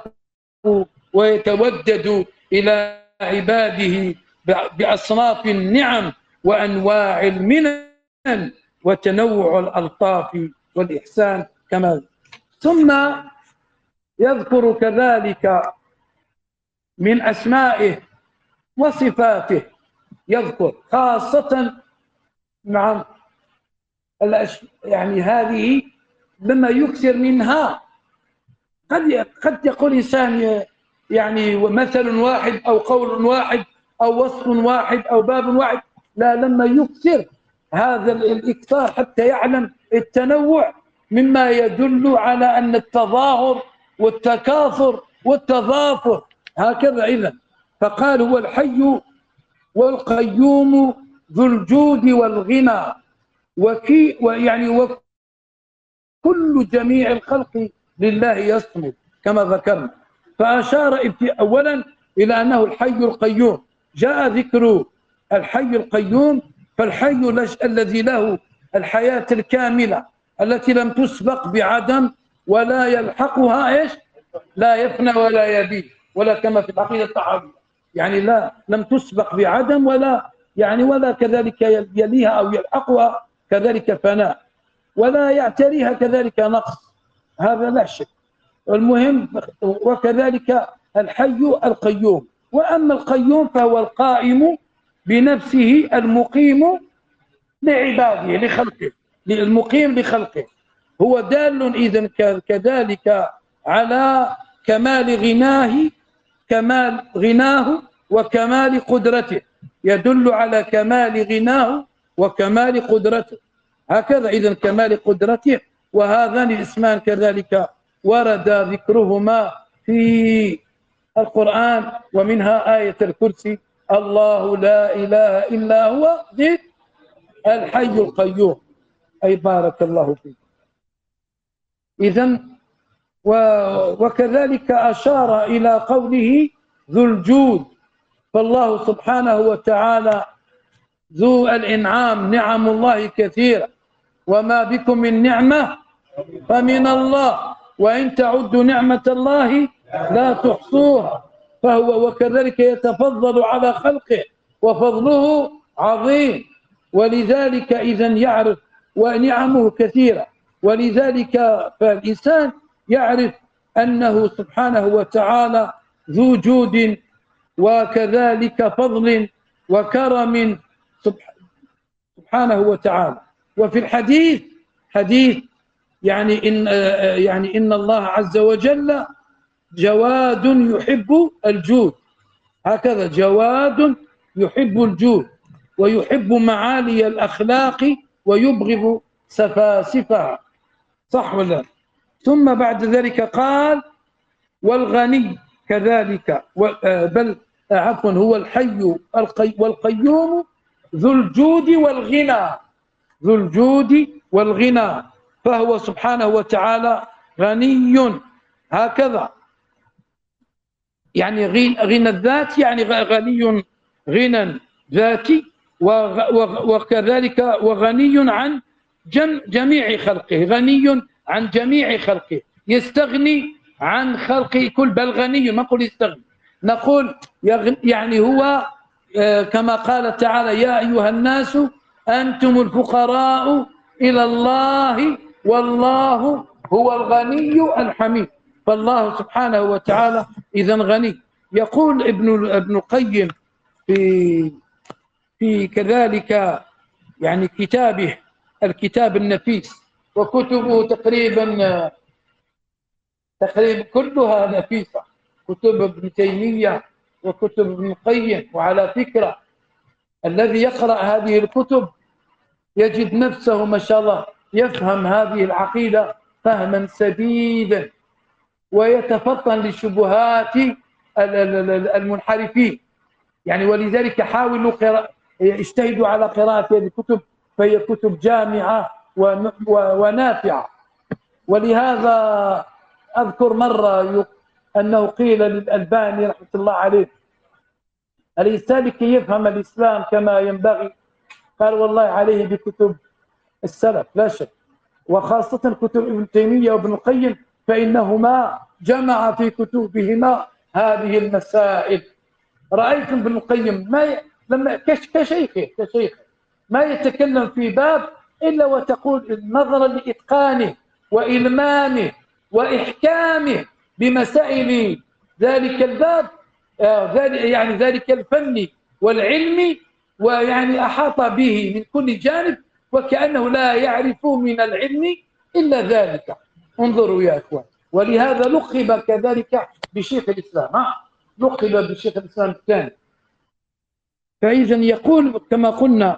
ويتودد إلى عباده بأصناف النعم وأنواع المنن وتنوع الألطاف والإحسان كما. ثم يذكر كذلك من أسمائه وصفاته، يذكر خاصة مع يعني هذه لما يكثر منها قد قد يقول إنسان يعني مثل واحد أو قول واحد أو وصف واحد أو باب واحد، لا، لما يكثر هذا الإكثار حتى يعلم التنوع مما يدل على أن التظاهر والتكاثر والتضافر، هكذا. إذن فقال هو الحي والقيوم ذو الجود والغنى وكي ويعني وكل جميع الخلق لله يصمد كما ذكرنا. فأشار أولا إلى أنه الحي القيوم، جاء ذكر الحي القيوم، فالحي الذي له الحياة الكاملة التي لم تسبق بعدم ولا يلحقها إيش؟ لا يفنى ولا يبيد، ولا كما في العقيدة الطحاوية يعني لا لم تسبق بعدم ولا يعني ولا كذلك يليها أو يلحقها كذلك فناء، ولا يعتريها كذلك نقص، هذا لا شك. المهم وكذلك الحي القيوم. وأما القيوم فهو القائم بنفسه المقيم لعباده لخلقه، المقيم لخلقه، هو دال إذن كذلك على كمال غناه كمال غناه وكمال قدرته، يدل على كمال غناه وكمال قدرته، هكذا. إذن كمال قدرته. وهذان الاسمان كذلك ورد ذكرهما في القرآن، ومنها آية الكرسي الله لا إله إلا هو الحي القيوم، أي بارك الله فيك. إذن وكذلك أشار إلى قوله ذو الجود، فالله سبحانه وتعالى ذو الإنعام، نعم الله كثيرة، وما بكم من نعمة فمن الله وإن تعدوا نعمة الله لا تحصوها، فهو وكذلك يتفضل على خلقه وفضله عظيم، ولذلك إذن يعرف ونعمه كثيرة، ولذلك فالإنسان يعرف أنه سبحانه وتعالى ذو جود وكذلك فضل وكرم سبحانه وتعالى. وفي الحديث حديث يعني إن يعني إن الله عز وجل جواد يحب الجود، هكذا جواد يحب الجود ويحب معالي الأخلاق ويبغض سفاسفها، صح ولا؟ ثم بعد ذلك قال والغني كذلك، بل عفوا هو الحي والقيوم ذو الجود والغنى، ذو الجود والغنى، فهو سبحانه وتعالى غني هكذا، يعني غنى الذات، يعني غني غنى ذاتي، وكذلك وغني عن جميع خلقه، غني عن جميع خلقه، يستغني عن خلقه كل، بل غني، ما نقول يستغني، نقول يعني هو كما قال تعالى يا أيها الناس أنتم الفقراء إلى الله والله هو الغني الحميد. فالله سبحانه وتعالى إذن غني. يقول ابن ابن القيم في في كذلك يعني كتابه الكتاب النفيس، وكتبه تقريبا تقريبا كلها نفيسة، كتب ابن تيمية وكتب ابن القيم. وعلى فكرة الذي يقرأ هذه الكتب يجد نفسه ما شاء الله يفهم هذه العقيدة فهما سديدا، ويتفطن للشبهات المنحرفين يعني. ولذلك حاولوا قراءة، اجتهدوا على قراءة هذه الكتب، فهي كتب جامعة ونافعة. ولهذا أذكر مرة أنه قيل للألباني رحمة الله عليه الإنسان كي يفهم الإسلام كما ينبغي، قال والله عليه بكتب السلف لا شك، وخاصة كتب ابن تيمية وابن القيم، فإنهما جمع في كتبهما هذه المسائل. رأيتم ابن القيم ما ي... لما كشيخه كشيخه ما يتكلم في باب إلا وتقول نظرا لإتقانه وإلمامه وإحكامه بمسائل ذلك الباب، يعني ذلك الفن والعلم، ويعني أحاط به من كل جانب، وكأنه لا يعرف من العلم إلا ذلك. انظروا يا أخوان، ولهذا لقب كذلك بشيخ الإسلام، لقب بشيخ الإسلام الثاني. فإذا يقول كما قلنا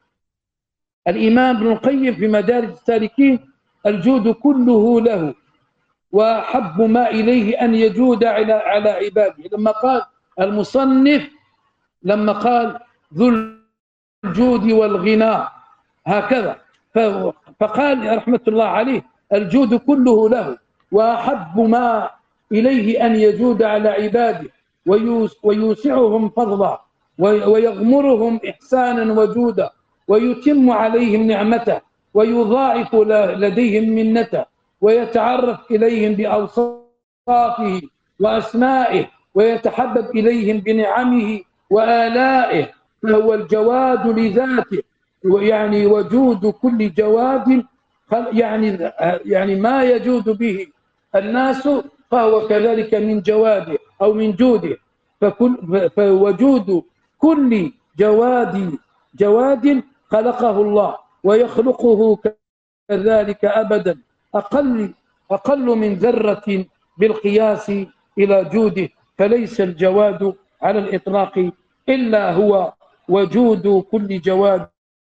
الإمام ابن القيم في مدارج السالكين الجود كله له، وأحب ما إليه أن يجود على على عباده. لما قال المصنف لما قال ذو الجود والغنى هكذا، فقال رحمة الله عليه الجود كله له، وأحب ما إليه أن يجود على عباده ويوسعهم فضلا ويغمرهم إحسانا وجودا ويتم عليهم نعمته ويضاعف لديهم منته ويتعرف إليهم بأوصافه وأسمائه ويتحبب إليهم بنعمه وآلائه، فهو الجواد لذاته، يعني وجود كل جواد يعني يعني ما يجود به الناس فهو كذلك من جواده أو من جوده. فكل فوجود كل جواد جواد خلقه الله ويخلقه كذلك أبدا أقل أقل من ذرة بالقياس إلى جوده، فليس الجواد على الإطلاق إلا هو وجود كل جواد،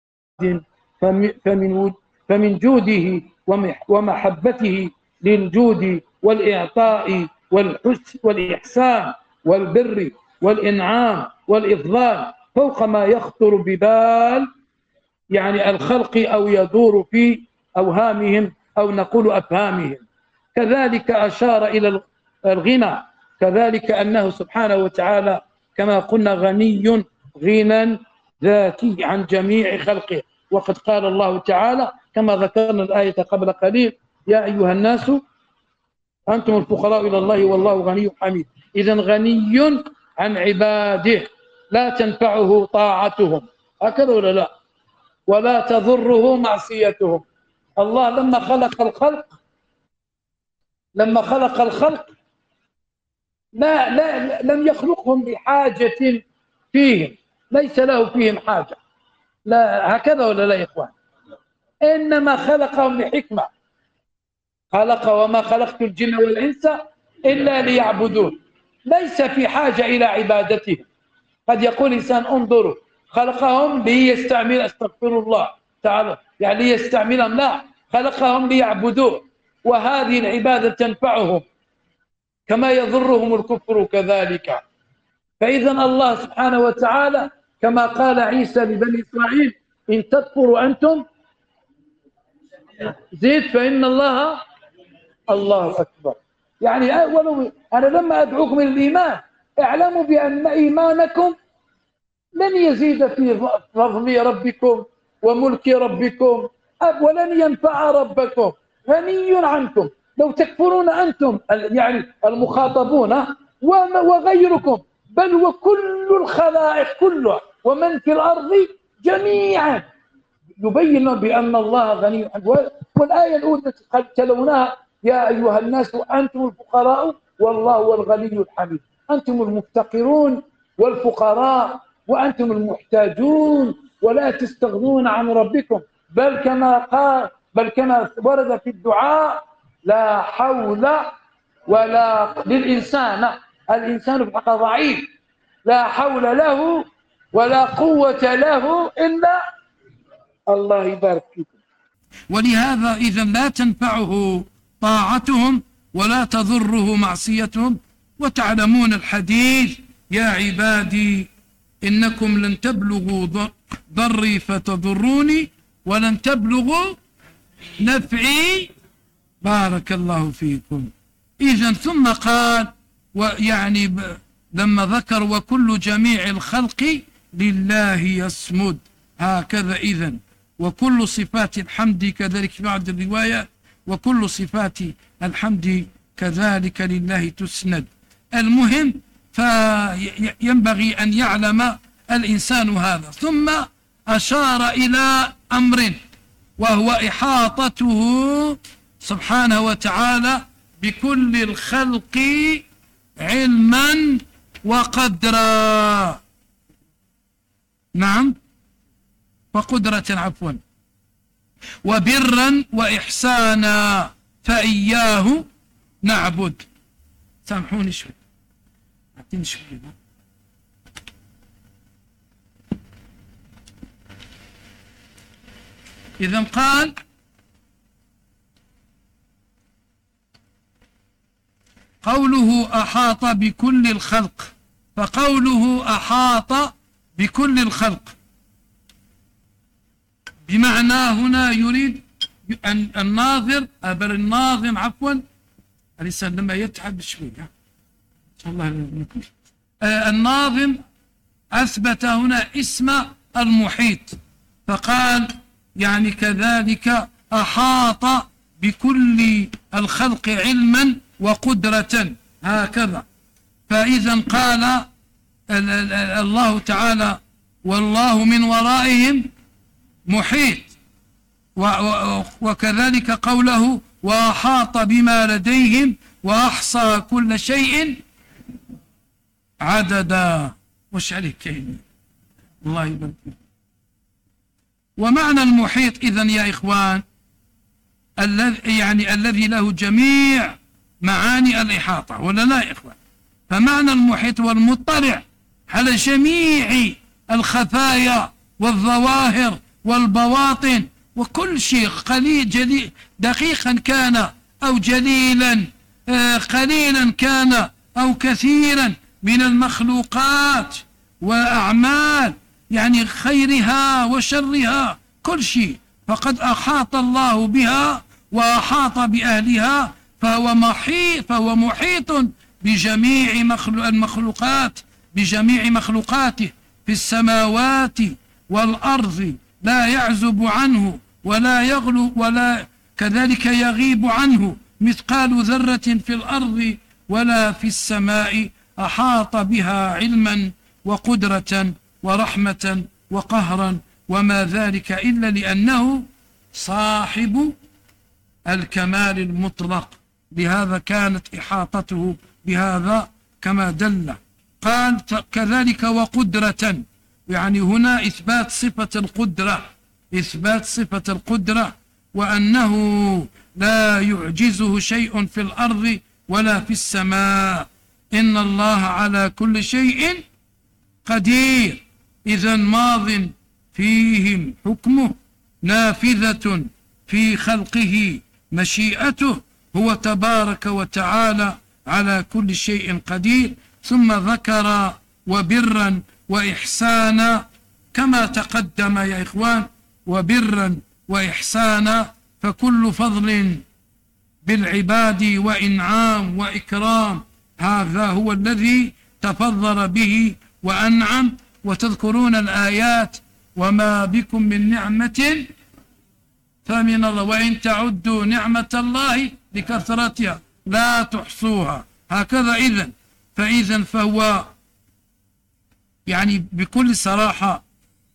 فمن فمن جوده ومحبته للجود والإعطاء والحسن والإحسان والبر والإنعام والإفضال فوق ما يخطر ببال يعني الخلق أو يدور في أوهامهم أو نقول أفهامهم. كذلك أشار إلى الغنى، كذلك أنه سبحانه وتعالى كما قلنا غني غنى ذاتي عن جميع خلقه. وقد قال الله تعالى كما ذكرنا الآية قبل قليل يا أيها الناس أنتم الفقراء إلى الله والله غني حميد. إذن غني عن عباده لا تنفعه طاعتهم، هكذا ولا لا؟ ولا تضره معصيتهم. الله لما خلق الخلق لما خلق الخلق لا, لا لم يخلقهم بحاجة فيهم، ليس له فيهم حاجة، لا هكذا ولا لا يا إخوان؟ إنما خلقهم لحكمة، خلق وما خلقت الجن والإنس إلا ليعبدون، ليس في حاجة إلى عبادتهم. قد يقول إنسان انظروا خلقهم ليستعمل، استغفر الله تعالى، يعني ليستعملهم، لا، خلقهم ليعبدوه، وهذه العبادة تنفعهم كما يضرهم الكفر كذلك. فإذا الله سبحانه وتعالى كما قال عيسى لبني إسرائيل إن تكفروا أنتم زيد فإن الله الله أكبر. يعني أول أنا لما أدعوكم إلى الإيمان اعلموا بأن إيمانكم لن يزيد في فضل ربكم وملك ربكم ولن ينفع ربكم، غني عنكم. لو تكفرون أنتم يعني المخاطبون وغيركم، بل وكل الخلائق كلها ومن في الأرض جميعا، يبين بأن الله غني عنكم. والآية الأولى التي تلوناها يا أيها الناس أنتم الفقراء والله هو الغني الحميد. أنتم المفتقرون والفقراء وأنتم المحتاجون، ولا تستغنون عن ربكم، بل كما قال بل كما ورد في الدعاء لا حول ولا للإنسان الإنسان في الحقيقة ضعيف، لا حول له ولا قوة له إلا الله. يبارك فيكم. ولهذا إذا لا تنفعه طاعتهم ولا تضره معصيتهم. وتعلمون الحديث يا عبادي إنكم لن تبلغوا ضري فتضروني ولن تبلغوا نفعي. بارك الله فيكم. إذن ثم قال ويعني لما ذكر وكل جميع الخلق لله يسمد، هكذا إذن وكل صفات الحمد كذلك في بعض الروايات وكل صفات الحمد كذلك لله تسند. المهم فينبغي أن يعلم الإنسان هذا. ثم أشار إلى أمر وهو إحاطته سبحانه وتعالى بكل الخلق علما وقدرا. نعم، وقدرة عفوا، وبرا وإحسانا فإياه نعبد. سامحوني شوي، أعطيني شوي. إذن قال قوله أحاط بكل الخلق، فقوله أحاط بكل الخلق بمعنى هنا يريد أن الناظر بل الناظم عفوا الإنسان لما يتعب شوية الله آه الناظم أثبت هنا اسم المحيط، فقال يعني كذلك أحاط بكل الخلق علما وقدرة، هكذا. فإذا قال الله تعالى والله من ورائهم محيط، وكذلك قوله وأحاط بما لديهم وأحصى كل شيء عددا. وش عليك الله يبارك. ومعنى المحيط إذن يا إخوان الذي يعني الذي له جميع معاني الإحاطة، ولا لا يا إخوان؟ فمعنى المحيط والمطلع على جميع الخفايا والظواهر والبواطن وكل شيء قليل جليل دقيقا كان أو جليلا آه قليلا كان أو كثيرا من المخلوقات وأعمال يعني خيرها وشرها كل شيء، فقد أحاط الله بها وأحاط بأهلها، فهو محيط فهو محيط بجميع المخلوقات بجميع مخلوقاته في السماوات والأرض، لا يعزب عنه ولا يغلو ولا كذلك يغيب عنه مثقال ذرة في الأرض ولا في السماء. أحاط بها علما وقدرة ورحمة وقهرا، وما ذلك إلا لأنه صاحب الكمال المطلق، لهذا كانت إحاطته بهذا كما دل. قال كذلك وقدرة، يعني هنا إثبات صفة القدرة، إثبات صفة القدرة، وأنه لا يعجزه شيء في الأرض ولا في السماء، إن الله على كل شيء قدير. إذا ماض فيهم حكمه، نافذة في خلقه مشيئته، هو تبارك وتعالى على كل شيء قدير. ثم ذكر وبرا وإحسانا كما تقدم يا إخوان، وبرا وإحسانا، فكل فضل بالعباد وإنعام وإكرام هذا هو الذي تفضل به وأنعم. وتذكرون الآيات وما بكم من نعمة فمن الله وإن تعدوا نعمة الله لكثرتها لا تحصوها، هكذا. إذن فإذا فهو يعني بكل صراحة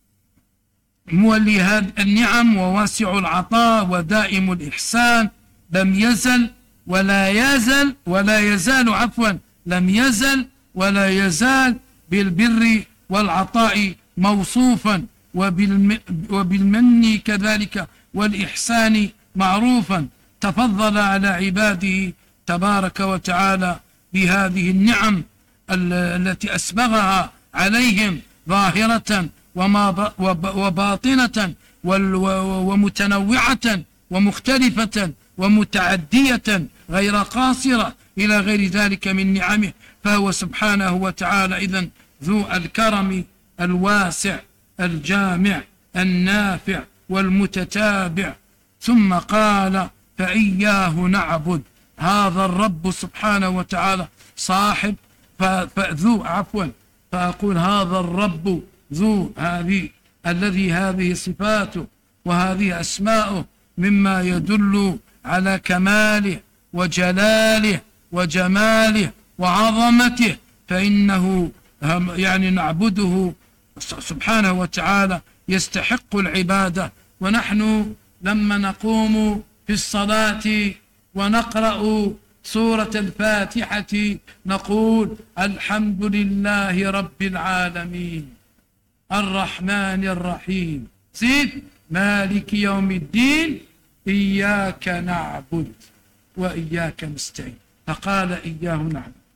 مولي هذه النعم وواسع العطاء ودائم الإحسان، لم يزل ولا يزل ولا يزال عفوا لم يزل ولا يزال بالبر والعطاء موصوفا، وبالمن كذلك والإحسان معروفا. تفضل على عباده تبارك وتعالى بهذه النعم التي أسبغها عليهم ظاهرة وباطنة ومتنوعة ومختلفة ومتعدية غير قاصرة إلى غير ذلك من نعمه، فهو سبحانه وتعالى إذن ذو الكرم الواسع الجامع النافع والمتتابع. ثم قال فإياه نعبد، هذا الرب سبحانه وتعالى صاحب فذو عفوا فأقول هذا الرب ذو هذه الذي هذه صفاته وهذه أسماؤه مما يدل على كماله وجلاله وجماله وعظمته، فإنه يعني نعبده سبحانه وتعالى يستحق العبادة. ونحن لما نقوم في الصلاة ونقرأ سورة الفاتحة نقول الحمد لله رب العالمين الرحمن الرحيم زيد مالك يوم الدين إياك نعبد وإياك نستعين، فقال إياه نعبد